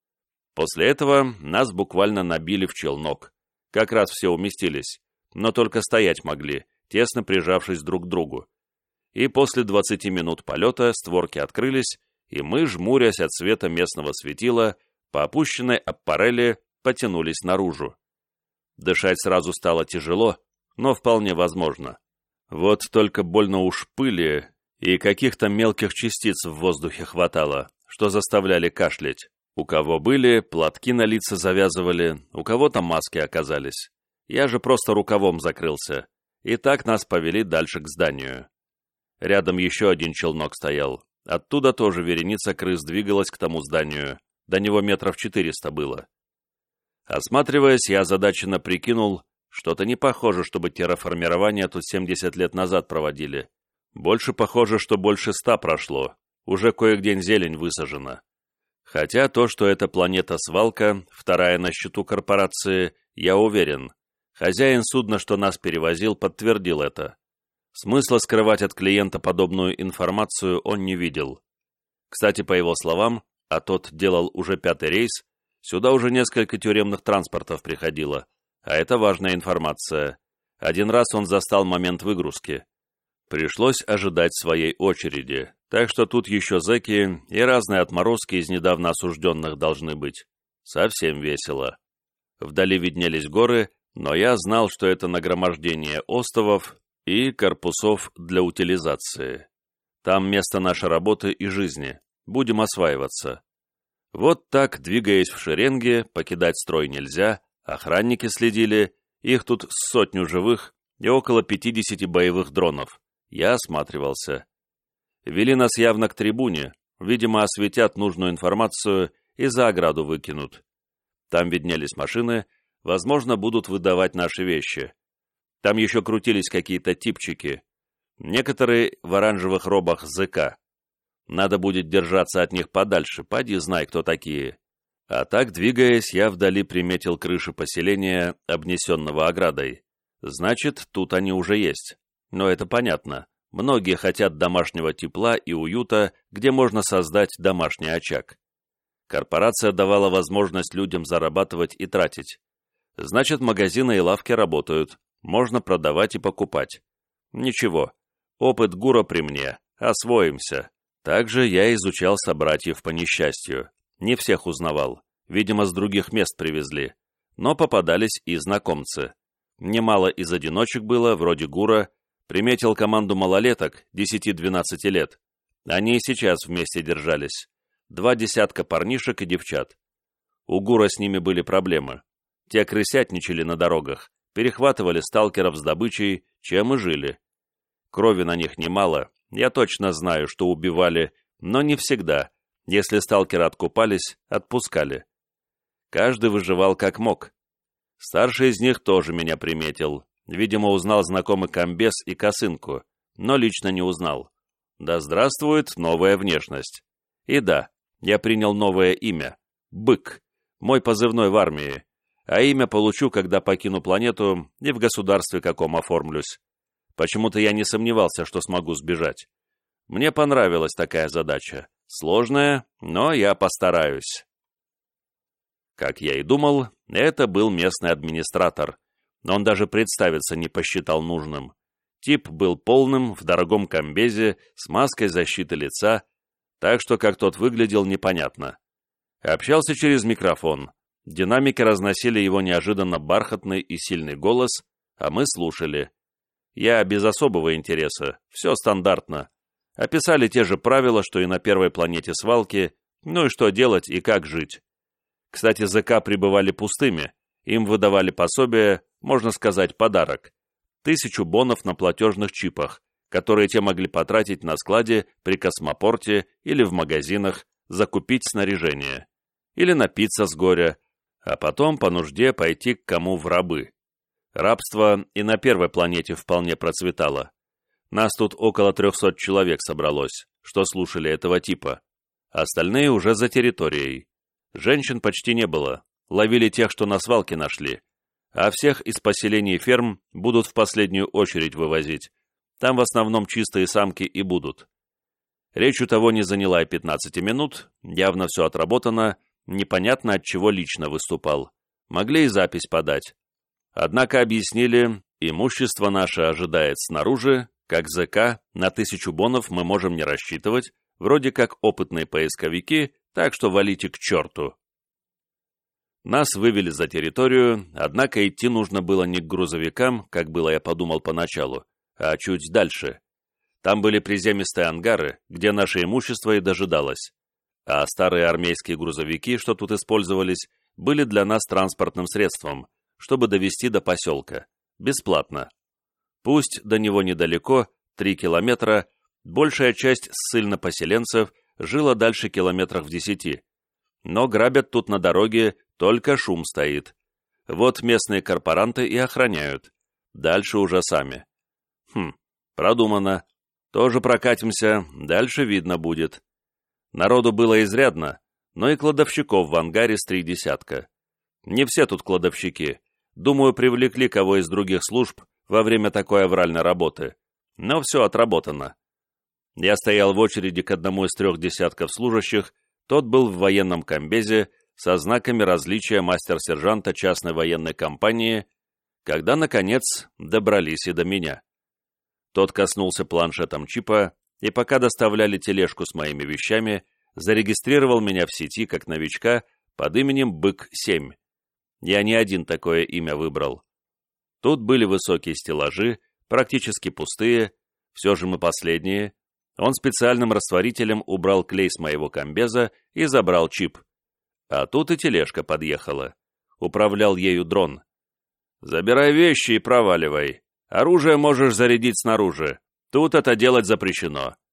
После этого нас буквально набили в челнок. Как раз все уместились, но только стоять могли, тесно прижавшись друг к другу. И после двадцати минут полета створки открылись, и мы, жмурясь от света местного светила, по опущенной аппарели потянулись наружу. Дышать сразу стало тяжело, но вполне возможно. Вот только больно уж пыли и каких-то мелких частиц в воздухе хватало, что заставляли кашлять. У кого были, платки на лица завязывали, у кого-то маски оказались. Я же просто рукавом закрылся. И так нас повели дальше к зданию. Рядом еще один челнок стоял. Оттуда тоже вереница крыс двигалась к тому зданию. До него метров четыреста было. Осматриваясь, я озадаченно прикинул, что-то не похоже, чтобы терраформирование тут семьдесят лет назад проводили. Больше похоже, что больше ста прошло. Уже кое-где зелень высажена. Хотя то, что это планета-свалка, вторая на счету корпорации, я уверен. Хозяин судна, что нас перевозил, подтвердил это. Смысла скрывать от клиента подобную информацию он не видел. Кстати, по его словам, а тот делал уже пятый рейс, сюда уже несколько тюремных транспортов приходило, а это важная информация. Один раз он застал момент выгрузки. Пришлось ожидать своей очереди, так что тут еще зэки и разные отморозки из недавно осужденных должны быть. Совсем весело. Вдали виднелись горы, но я знал, что это нагромождение остовов и корпусов для утилизации. Там место нашей работы и жизни. Будем осваиваться. Вот так, двигаясь в шеренге, покидать строй нельзя, охранники следили, их тут сотню живых и около пятидесяти боевых дронов. Я осматривался. Вели нас явно к трибуне, видимо, осветят нужную информацию и за ограду выкинут. Там виднелись машины, возможно, будут выдавать наши вещи. Там еще крутились какие-то типчики. Некоторые в оранжевых робах ЗК. Надо будет держаться от них подальше, поди знай, кто такие. А так, двигаясь, я вдали приметил крыши поселения, обнесенного оградой. Значит, тут они уже есть. Но это понятно. Многие хотят домашнего тепла и уюта, где можно создать домашний очаг. Корпорация давала возможность людям зарабатывать и тратить. Значит, магазины и лавки работают, можно продавать и покупать. Ничего, опыт ГУРа при мне, освоимся. Также я изучал собратьев по несчастью. Не всех узнавал, видимо, с других мест привезли. Но попадались и знакомцы. Немало из одиночек было, вроде ГУРа. Приметил команду малолеток, десяти-двенадцати лет. Они и сейчас вместе держались. Два десятка парнишек и девчат. У ГУРа с ними были проблемы. Те крысятничали на дорогах, перехватывали сталкеров с добычей, чем и жили. Крови на них немало, я точно знаю, что убивали, но не всегда. Если сталкеры откупались, отпускали. Каждый выживал как мог. Старший из них тоже меня приметил. Видимо, узнал знакомый комбез и косынку, но лично не узнал. Да здравствует новая внешность. И да, я принял новое имя — Бык, мой позывной в армии, а имя получу, когда покину планету и в государстве каком оформлюсь. Почему-то я не сомневался, что смогу сбежать. Мне понравилась такая задача. Сложная, но я постараюсь. Как я и думал, это был местный администратор, но он даже представиться не посчитал нужным. Тип был полным, в дорогом комбезе, с маской защиты лица, так что как тот выглядел, непонятно. Общался через микрофон. Динамики разносили его неожиданно бархатный и сильный голос, а мы слушали. Я без особого интереса, все стандартно. Описали те же правила, что и на первой планете свалки, ну и что делать и как жить. Кстати, ЗК пребывали пустыми, им выдавали пособие, можно сказать, подарок. Тысячу бонов на платежных чипах, которые те могли потратить на складе при космопорте или в магазинах, закупить снаряжение. Или напиться с горя, а потом по нужде пойти к кому в рабы. Рабство и на первой планете вполне процветало. Нас тут около трехсот человек собралось, что слушали этого типа. Остальные уже за территорией. Женщин почти не было, ловили тех, что на свалке нашли. А всех из поселений и ферм будут в последнюю очередь вывозить. Там в основном чистые самки и будут. Речь у того не заняла и пятнадцати минут, явно все отработано, непонятно от чего лично выступал. Могли и запись подать. Однако объяснили, имущество наше ожидает снаружи, как ЗК, на тысячу бонов мы можем не рассчитывать, вроде как опытные поисковики, так что валите к черту. Нас вывели за территорию, однако идти нужно было не к грузовикам, как было я подумал поначалу, а чуть дальше. Там были приземистые ангары, где наше имущество и дожидалось. А старые армейские грузовики, что тут использовались, были для нас транспортным средством, чтобы довести до поселка. Бесплатно. Пусть до него недалеко, три километра, большая часть ссыльнопоселенцев жила дальше километрах в десяти. Но грабят тут на дороге, только шум стоит. Вот местные корпоранты и охраняют. Дальше уже сами. Хм, продумано. Тоже прокатимся, дальше видно будет. Народу было изрядно, но и кладовщиков в ангаре с три десятка. Не все тут кладовщики. Думаю, привлекли кого из других служб во время такой авральной работы. Но все отработано. Я стоял в очереди к одному из трех десятков служащих, тот был в военном комбезе со знаками различия мастер-сержанта частной военной компании, когда, наконец, добрались и до меня. Тот коснулся планшетом чипа, и пока доставляли тележку с моими вещами, зарегистрировал меня в сети как новичка под именем Бык семь. Я не один такое имя выбрал. Тут были высокие стеллажи, практически пустые, все же мы последние. Он специальным растворителем убрал клей с моего комбеза и забрал чип. А тут и тележка подъехала. Управлял ею дрон. «Забирай вещи и проваливай. Оружие можешь зарядить снаружи. Тут это делать запрещено.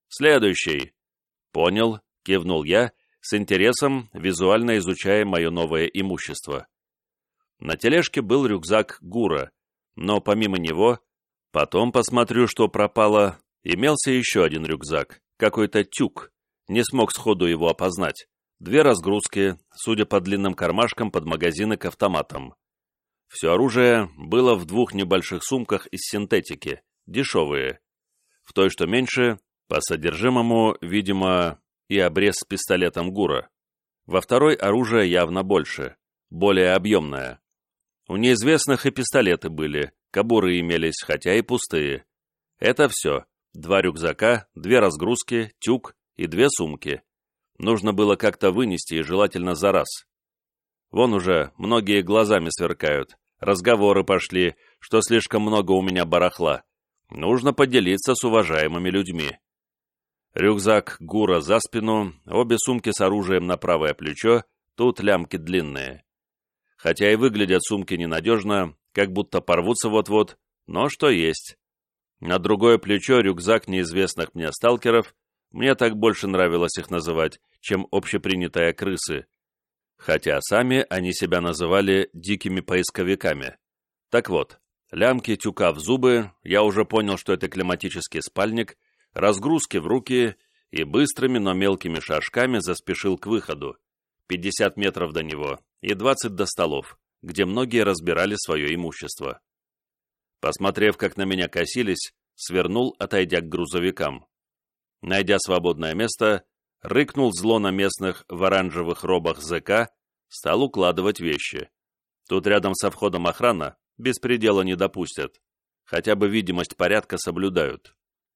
«Следующий!» «Понял», — кивнул я, с интересом визуально изучая мое новое имущество. На тележке был рюкзак Гура, но помимо него, потом посмотрю, что пропало, имелся еще один рюкзак, какой-то тюк, не смог сходу его опознать, две разгрузки, судя по длинным кармашкам под магазины к автоматам. Все оружие было в двух небольших сумках из синтетики, дешевые. В той, что меньше, по содержимому, видимо, и обрез с пистолетом Гура. Во второй оружие явно больше, более объемное. У неизвестных и пистолеты были, кобуры имелись, хотя и пустые. Это все. Два рюкзака, две разгрузки, тюк и две сумки. Нужно было как-то вынести и желательно за раз. Вон уже многие глазами сверкают, разговоры пошли, что слишком много у меня барахла. Нужно поделиться с уважаемыми людьми. Рюкзак Гура за спину, обе сумки с оружием на правое плечо, тут лямки длинные. Хотя и выглядят сумки ненадежно, как будто порвутся вот-вот, но что есть. На другое плечо рюкзак неизвестных мне сталкеров, мне так больше нравилось их называть, чем общепринятые крысы. Хотя сами они себя называли дикими поисковиками. Так вот, лямки тюка в зубы, я уже понял, что это климатический спальник, разгрузки в руки и быстрыми, но мелкими шажками заспешил к выходу. пятьдесят метров до него и двадцать до столов, где многие разбирали свое имущество. Посмотрев, как на меня косились, свернул, отойдя к грузовикам. Найдя свободное место, рыкнул зло на местных в оранжевых робах зэка, стал укладывать вещи. Тут рядом со входом охрана, беспредела не допустят, хотя бы видимость порядка соблюдают.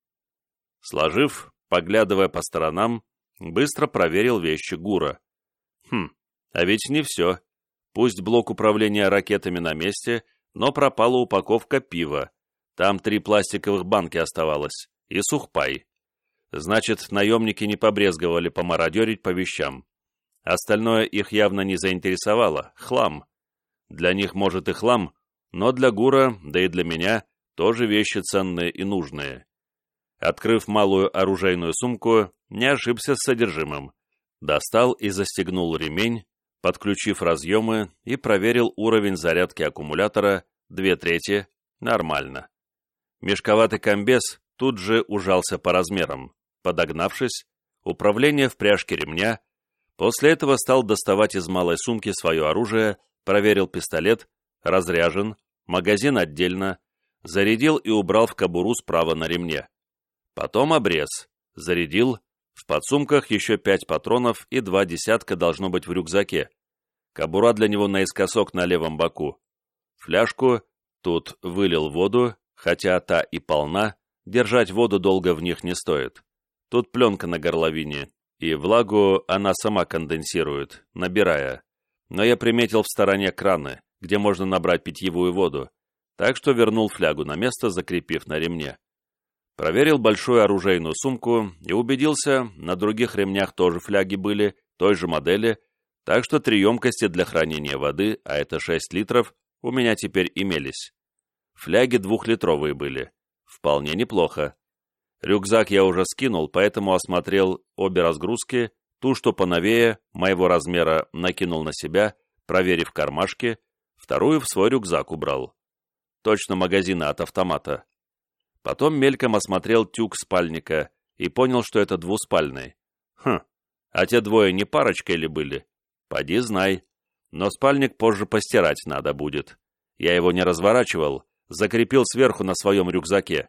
Сложив, поглядывая по сторонам, быстро проверил вещи Гура. Хм, а ведь не все. Пусть блок управления ракетами на месте, но пропала упаковка пива. Там три пластиковых банки оставалось, и сухпай. Значит, наемники не побрезговали помародерить по вещам. Остальное их явно не заинтересовало. Хлам. Для них, может, и хлам, но для Гура, да и для меня, тоже вещи ценные и нужные. Открыв малую оружейную сумку, не ошибся с содержимым. Достал и застегнул ремень, подключив разъемы и проверил уровень зарядки аккумулятора, две трети, нормально. Мешковатый комбез тут же ужался по размерам. Подогнавшись, управление в пряжке ремня, после этого стал доставать из малой сумки свое оружие, проверил пистолет, разряжен, магазин отдельно, зарядил и убрал в кобуру справа на ремне. Потом обрез, зарядил, в подсумках еще пять патронов и два десятка должно быть в рюкзаке. Кобура для него наискосок на левом боку. Фляжку тут вылил воду, хотя та и полна, держать воду долго в них не стоит. Тут пленка на горловине, и влагу она сама конденсирует, набирая. Но я приметил в стороне краны, где можно набрать питьевую воду, так что вернул флягу на место, закрепив на ремне. Проверил большую оружейную сумку и убедился, на других ремнях тоже фляги были, той же модели, так что три емкости для хранения воды, а это шесть литров, у меня теперь имелись. Фляги двухлитровые были. Вполне неплохо. Рюкзак я уже скинул, поэтому осмотрел обе разгрузки, ту, что поновее, моего размера, накинул на себя, проверив кармашки, вторую в свой рюкзак убрал. Точно магазины от автомата. Потом мельком осмотрел тюк спальника и понял, что это двуспальный. Хм, а те двое не парочкой ли были? Поди знай. Но спальник позже постирать надо будет. Я его не разворачивал, закрепил сверху на своем рюкзаке.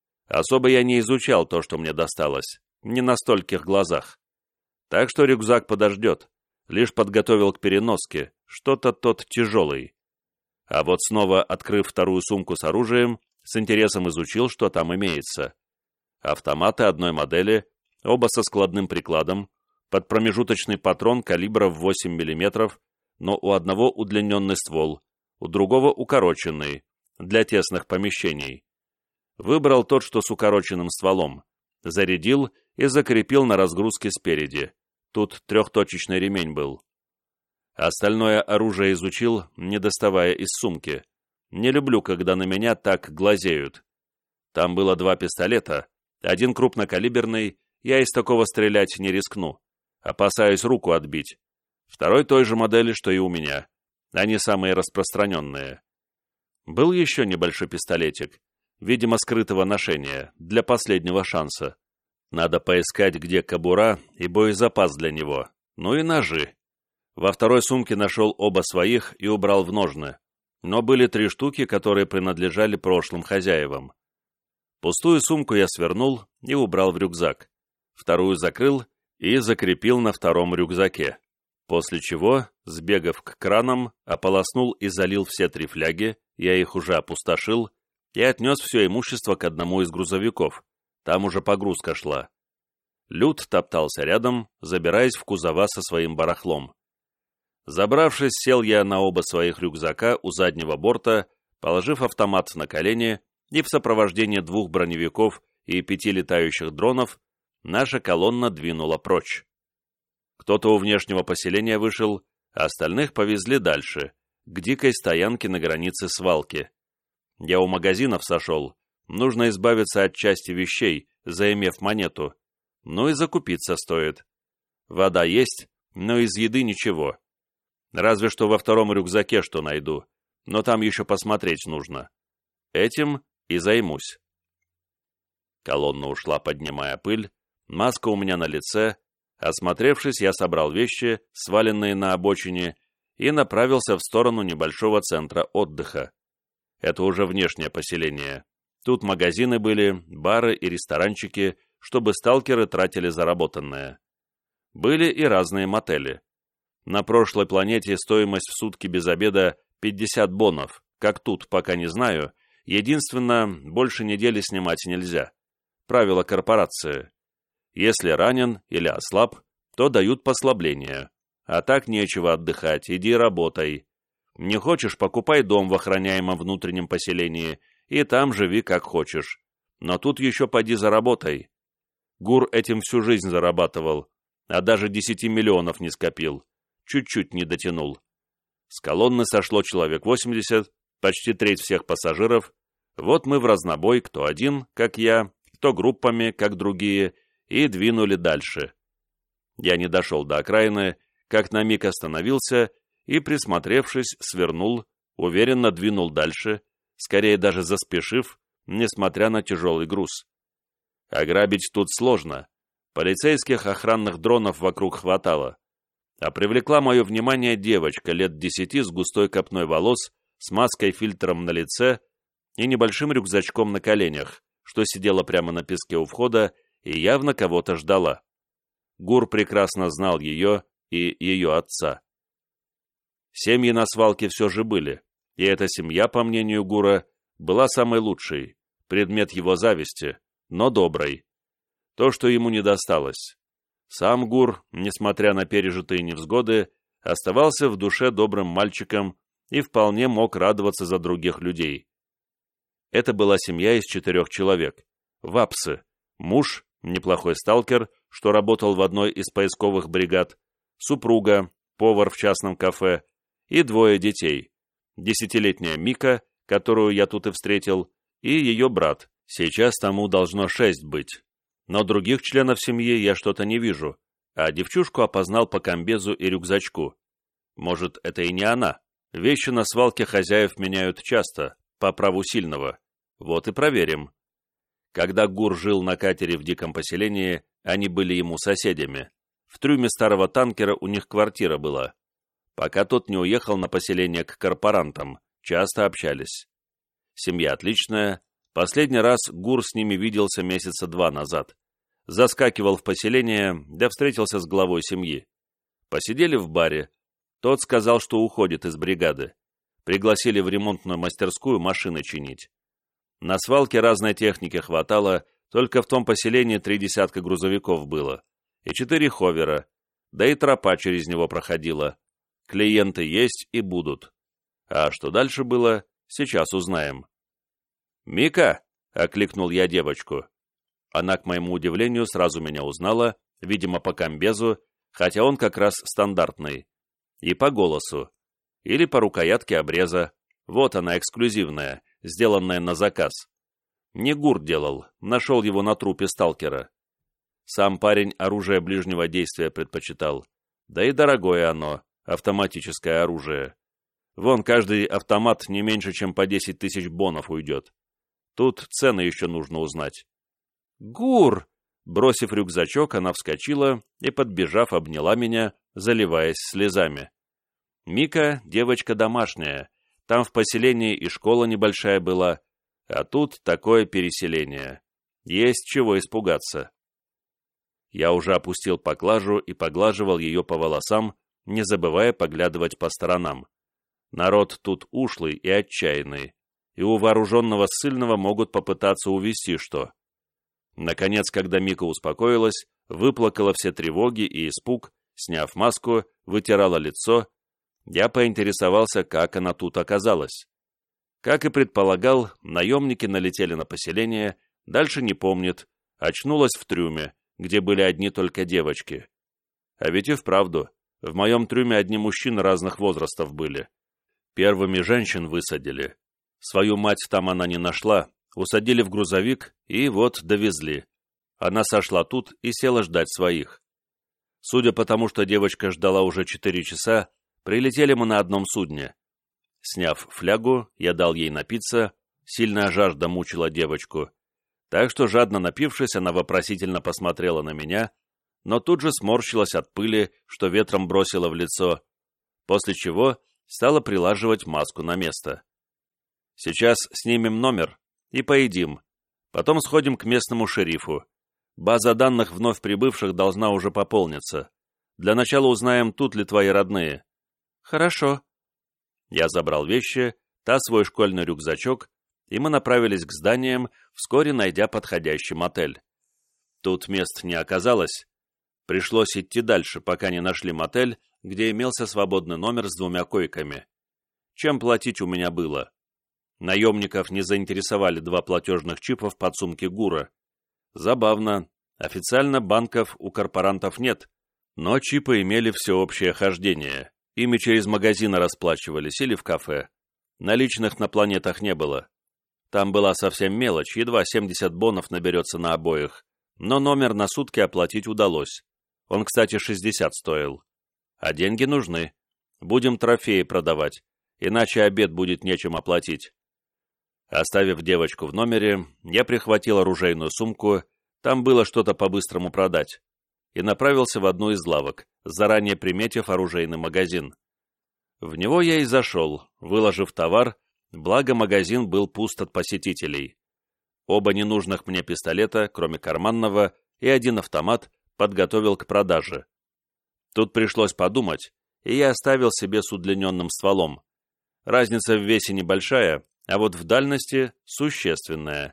Особо я не изучал то, что мне досталось, не на стольких глазах. Так что рюкзак подождет, лишь подготовил к переноске, что-то тот тяжелый. А вот снова, открыв вторую сумку с оружием, с интересом изучил, что там имеется. Автоматы одной модели, оба со складным прикладом, под промежуточный патрон калибра в восемь миллиметров, но у одного удлиненный ствол, у другого укороченный, для тесных помещений. Выбрал тот, что с укороченным стволом, зарядил и закрепил на разгрузке спереди. Тут трехточечный ремень был. Остальное оружие изучил, не доставая из сумки. Не люблю, когда на меня так глазеют. Там было два пистолета, один крупнокалиберный Я из такого стрелять не рискну, опасаюсь руку отбить. Второй той же модели, что и у меня. Они самые распространенные. Был еще небольшой пистолетик, видимо, скрытого ношения, для последнего шанса. Надо поискать, где кобура и боезапас для него, ну и ножи. Во второй сумке нашел оба своих и убрал в ножны, но были три штуки, которые принадлежали прошлым хозяевам. Пустую сумку я свернул и убрал в рюкзак, вторую закрыл и закрепил на втором рюкзаке, после чего, сбегав к кранам, ополоснул и залил все три фляги, я их уже опустошил, и отнес все имущество к одному из грузовиков, там уже погрузка шла. Люд топтался рядом, забираясь в кузова со своим барахлом. Забравшись, сел я на оба своих рюкзака у заднего борта, положив автомат на колени, и в сопровождении двух броневиков и пяти летающих дронов наша колонна двинула прочь. Кто-то у внешнего поселения вышел, а остальных повезли дальше, к дикой стоянке на границе свалки. Я у магазинов сошел, нужно избавиться от части вещей, заимев монету. Ну и закупиться стоит. Вода есть, но из еды ничего. Разве что во втором рюкзаке что найду, но там еще посмотреть нужно. Этим и займусь. Колонна ушла, поднимая пыль, маска у меня на лице. Осмотревшись, я собрал вещи, сваленные на обочине, и направился в сторону небольшого центра отдыха. Это уже внешнее поселение. Тут магазины были, бары и ресторанчики, чтобы сталкеры тратили заработанное. Были и разные мотели. На прошлой планете стоимость в сутки без обеда пятьдесят бонов, как тут, пока не знаю. Единственно, больше недели снимать нельзя. Правило корпорации. Если ранен или ослаб, то дают послабление. А так нечего отдыхать, иди работай. Не хочешь, покупай дом в охраняемом внутреннем поселении, и там живи как хочешь. Но тут еще поди заработай. Гур этим всю жизнь зарабатывал, а даже десяти миллионов не скопил. Чуть-чуть не дотянул. С колонны сошло человек восемьдесят, почти треть всех пассажиров. Вот мы в разнобой, кто один, как я, кто группами, как другие, и двинули дальше. Я не дошел до окраины, как на миг остановился и, присмотревшись, свернул, уверенно двинул дальше, скорее даже заспешив, несмотря на тяжелый груз. Ограбить тут сложно. Полицейских охранных дронов вокруг хватало. А привлекла мое внимание девочка лет десяти с густой копной волос, с маской-фильтром на лице и небольшим рюкзачком на коленях, что сидела прямо на песке у входа и явно кого-то ждала. Гур прекрасно знал ее и ее отца. Семьи на свалке все же были, и эта семья, по мнению Гура, была самой лучшей, предмет его зависти, но доброй. То, что ему не досталось. Сам Гур, несмотря на пережитые невзгоды, оставался в душе добрым мальчиком и вполне мог радоваться за других людей. Это была семья из четырех человек. Вапсы, муж, неплохой сталкер, что работал в одной из поисковых бригад, супруга, повар в частном кафе, и двое детей. Десятилетняя Мика, которую я тут и встретил, и ее брат, сейчас тому должно шесть быть. Но других членов семьи я что-то не вижу, а девчушку опознал по комбезу и рюкзачку. Может, это и не она. Вещи на свалке хозяев меняют часто, по праву сильного. Вот и проверим. Когда Гур жил на катере в диком поселении, они были ему соседями. В трюме старого танкера у них квартира была. Пока тот не уехал на поселение к корпорантам, часто общались. Семья отличная. Последний раз Гур с ними виделся месяца два назад. Заскакивал в поселение, да встретился с главой семьи. Посидели в баре. Тот сказал, что уходит из бригады. Пригласили в ремонтную мастерскую машины чинить. На свалке разной техники хватало, только в том поселении три десятка грузовиков было. И четыре ховера, да и тропа через него проходила. Клиенты есть и будут. А что дальше было, сейчас узнаем. «Мика!» — окликнул я девочку. Она, к моему удивлению, сразу меня узнала, видимо, по комбезу, хотя он как раз стандартный. И по голосу. Или по рукоятке обреза. Вот она, эксклюзивная, сделанная на заказ. Не Гур делал, нашел его на трупе сталкера. Сам парень оружие ближнего действия предпочитал. Да и дорогое оно, автоматическое оружие. Вон каждый автомат не меньше, чем по десять тысяч бонов уйдет. Тут цены еще нужно узнать. «Гур!» Бросив рюкзачок, она вскочила и, подбежав, обняла меня, заливаясь слезами. Мика — девочка домашняя, там в поселении и школа небольшая была, а тут такое переселение. Есть чего испугаться. Я уже опустил поклажу и поглаживал ее по волосам, не забывая поглядывать по сторонам. Народ тут ушлый и отчаянный, и у вооруженного ссыльного могут попытаться увести что. Наконец, когда Мика успокоилась, выплакала все тревоги и испуг, сняв маску, вытирала лицо, я поинтересовался, как она тут оказалась. Как и предполагал, наемники налетели на поселение, дальше не помнит, очнулась в трюме, где были одни только девочки. А ведь и вправду, в моем трюме одни мужчины разных возрастов были. Первыми женщин высадили. Свою мать там она не нашла, усадили в грузовик и вот довезли. Она сошла тут и села ждать своих. Судя по тому, что девочка ждала уже четыре часа, прилетели мы на одном судне. Сняв флягу, я дал ей напиться, сильная жажда мучила девочку. Так что, жадно напившись, она вопросительно посмотрела на меня, но тут же сморщилась от пыли, что ветром бросила в лицо, после чего стала прилаживать маску на место. «Сейчас снимем номер и поедим. Потом сходим к местному шерифу. База данных вновь прибывших должна уже пополниться. Для начала узнаем, тут ли твои родные». «Хорошо». Я забрал вещи, та свой школьный рюкзачок, и мы направились к зданиям, вскоре найдя подходящий мотель. Тут мест не оказалось. Пришлось идти дальше, пока не нашли мотель, где имелся свободный номер с двумя койками. Чем платить у меня было? Наемников не заинтересовали два платежных чипа в подсумке Гура. Забавно. Официально банков у корпорантов нет, но чипы имели всеобщее хождение. Ими через магазины расплачивались или в кафе. Наличных на планетах не было. Там была совсем мелочь, едва семьдесят бонов наберется на обоих, но номер на сутки оплатить удалось. Он, кстати, шестьдесят стоил. А деньги нужны. Будем трофеи продавать, иначе обед будет нечем оплатить. Оставив девочку в номере, я прихватил оружейную сумку, там было что-то по-быстрому продать, и направился в одну из лавок, заранее приметив оружейный магазин. В него я и зашел, выложив товар, благо магазин был пуст от посетителей. Оба ненужных мне пистолета, кроме карманного, и один автомат подготовил к продаже. Тут пришлось подумать, и я оставил себе с удлиненным стволом. Разница в весе небольшая, а вот в дальности существенная.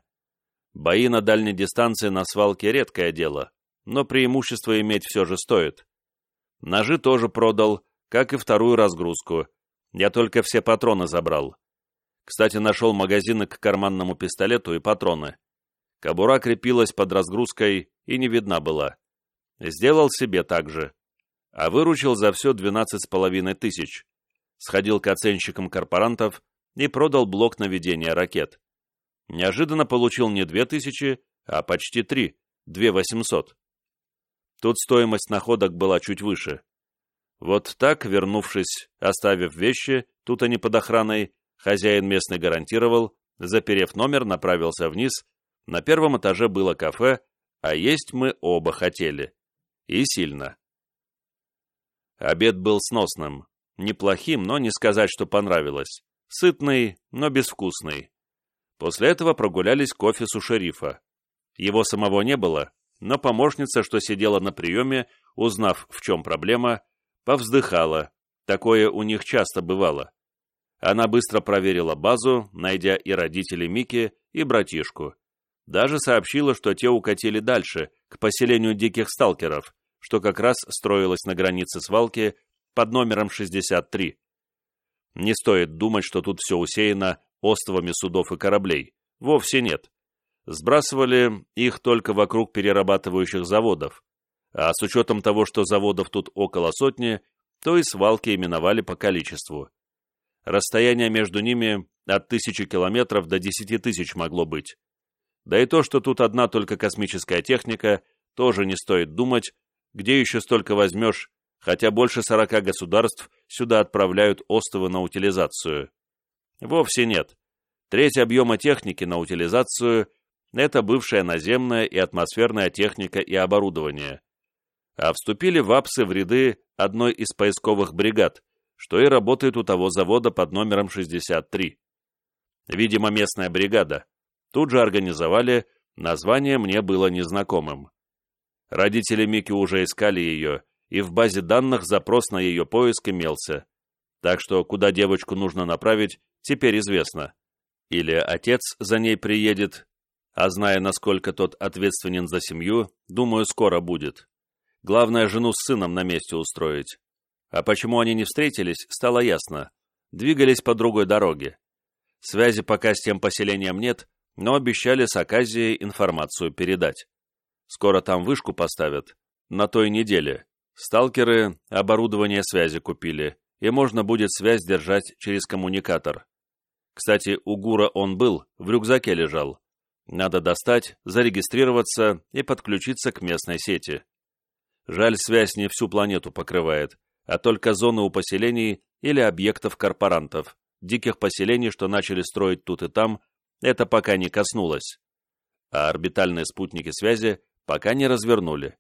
Бои на дальней дистанции на свалке редкое дело, но преимущество иметь все же стоит. Ножи тоже продал, как и вторую разгрузку. Я только все патроны забрал. Кстати, нашел магазины к карманному пистолету и патроны. Кобура крепилась под разгрузкой и не видна была. Сделал себе так же. А выручил за все двенадцать с половиной тысяч. Сходил к оценщикам корпорантов и продал блок наведения ракет. Неожиданно получил не две тысячи, а почти три, две восемьсот. Тут стоимость находок была чуть выше. Вот так, вернувшись, оставив вещи, тут они под охраной, хозяин местный гарантировал, заперев номер, направился вниз. На первом этаже было кафе, а есть мы оба хотели. И сильно. Обед был сносным. Неплохим, но не сказать, что понравилось. Сытный, но безвкусный. После этого прогулялись к офису шерифа. Его самого не было, но помощница, что сидела на приеме, узнав, в чем проблема, повздыхала. Такое у них часто бывало. Она быстро проверила базу, найдя и родителей Мики, и братишку. Даже сообщила, что те укатили дальше, к поселению диких сталкеров, что как раз строилось на границе свалки под номером шестьдесят три. Не стоит думать, что тут все усеяно островами судов и кораблей. Вовсе нет. Сбрасывали их только вокруг перерабатывающих заводов. А с учетом того, что заводов тут около сотни, то и свалки именовали по количеству. Расстояние между ними от тысячи километров до десяти тысяч могло быть. Да и то, что тут одна только космическая техника, тоже не стоит думать, где еще столько возьмешь, хотя больше сорока государств сюда отправляют остовы на утилизацию. Вовсе нет. Треть объема техники на утилизацию – это бывшая наземная и атмосферная техника и оборудование. А вступили вапсы в ряды одной из поисковых бригад, что и работает у того завода под номером шестьдесят три. Видимо, местная бригада. Тут же организовали, название мне было незнакомым. Родители Мики уже искали ее, и в базе данных запрос на ее поиск имелся. Так что куда девочку нужно направить, теперь известно. Или отец за ней приедет, а зная, насколько тот ответственен за семью, думаю, скоро будет. Главное, жену с сыном на месте устроить. А почему они не встретились, стало ясно. Двигались по другой дороге. Связи пока с тем поселением нет, но обещали с Аказией информацию передать. Скоро там вышку поставят. На той неделе. Сталкеры оборудование связи купили, и можно будет связь держать через коммуникатор. Кстати, у Гура он был, в рюкзаке лежал. Надо достать, зарегистрироваться и подключиться к местной сети. Жаль, связь не всю планету покрывает, а только зоны у поселений или объектов корпорантов. Диких поселений, что начали строить тут и там, это пока не коснулось. А орбитальные спутники связи пока не развернули.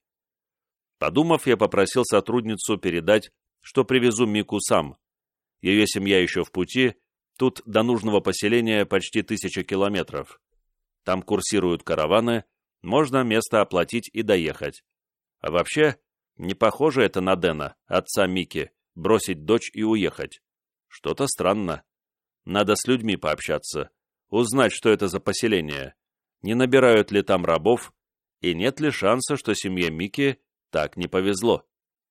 Подумав, я попросил сотрудницу передать, что привезу Мику сам. Ее семья еще в пути, тут до нужного поселения почти тысяча километров. Там курсируют караваны, можно место оплатить и доехать. А вообще, не похоже это на Дэна, отца Мики, бросить дочь и уехать. Что-то странно. Надо с людьми пообщаться, узнать, что это за поселение, не набирают ли там рабов, и нет ли шанса, что семье Мики так не повезло.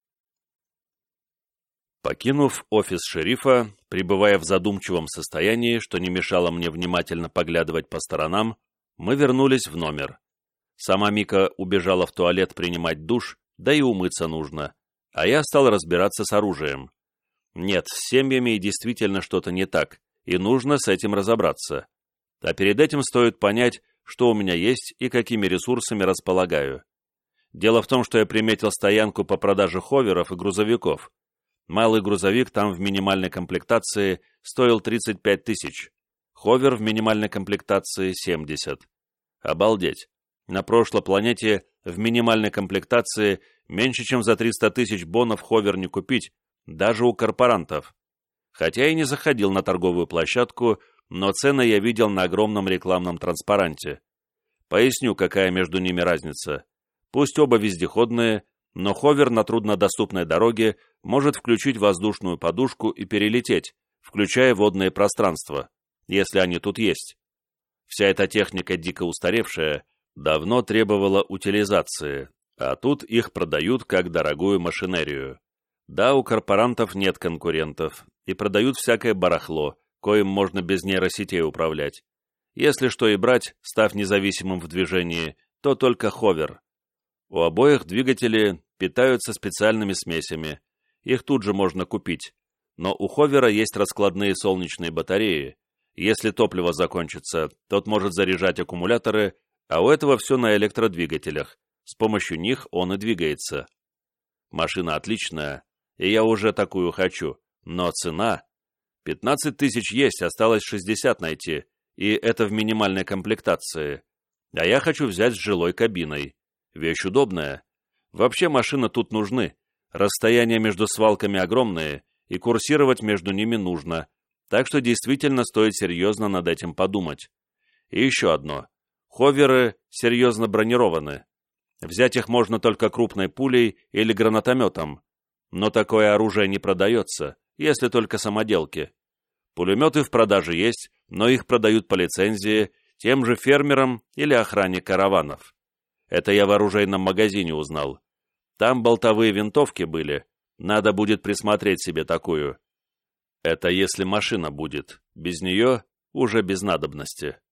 Покинув офис шерифа, пребывая в задумчивом состоянии, что не мешало мне внимательно поглядывать по сторонам, мы вернулись в номер. Сама Мика убежала в туалет принимать душ, да и умыться нужно, а я стал разбираться с оружием. Нет, с семьями действительно что-то не так, и нужно с этим разобраться. А перед этим стоит понять, что у меня есть и какими ресурсами располагаю. Дело в том, что я приметил стоянку по продаже ховеров и грузовиков. Малый грузовик там в минимальной комплектации стоил тридцать пять тысяч, ховер в минимальной комплектации семьдесят. Обалдеть! На прошлой планете в минимальной комплектации меньше, чем за триста тысяч бонов ховер не купить, даже у корпорантов. Хотя и не заходил на торговую площадку, но цены я видел на огромном рекламном транспаранте. Поясню, какая между ними разница. Пусть оба вездеходные, но ховер на труднодоступной дороге может включить воздушную подушку и перелететь, включая водные пространства, если они тут есть. Вся эта техника дико устаревшая, давно требовала утилизации, а тут их продают как дорогую машинерию. Да, у корпорантов нет конкурентов, и продают всякое барахло, коим можно без нейросетей управлять. Если что и брать, став независимым в движении, то только ховер. У обоих двигатели питаются специальными смесями, их тут же можно купить, но у ховера есть раскладные солнечные батареи. Если топливо закончится, тот может заряжать аккумуляторы, а у этого все на электродвигателях, с помощью них он и двигается. Машина отличная, и я уже такую хочу, но цена... пятнадцать тысяч есть, осталось шестьдесят найти, и это в минимальной комплектации. А я хочу взять с жилой кабиной. Вещь удобная. Вообще машины тут нужны. Расстояния между свалками огромные, и курсировать между ними нужно, так что действительно стоит серьезно над этим подумать. И еще одно. Ховеры серьезно бронированы. Взять их можно только крупной пулей или гранатометом, но такое оружие не продается, если только самоделки. Пулеметы в продаже есть, но их продают по лицензии тем же фермерам или охране караванов. Это я в оружейном магазине узнал. Там болтовые винтовки были, надо будет присмотреть себе такую. Это если машина будет, без нее уже без надобности.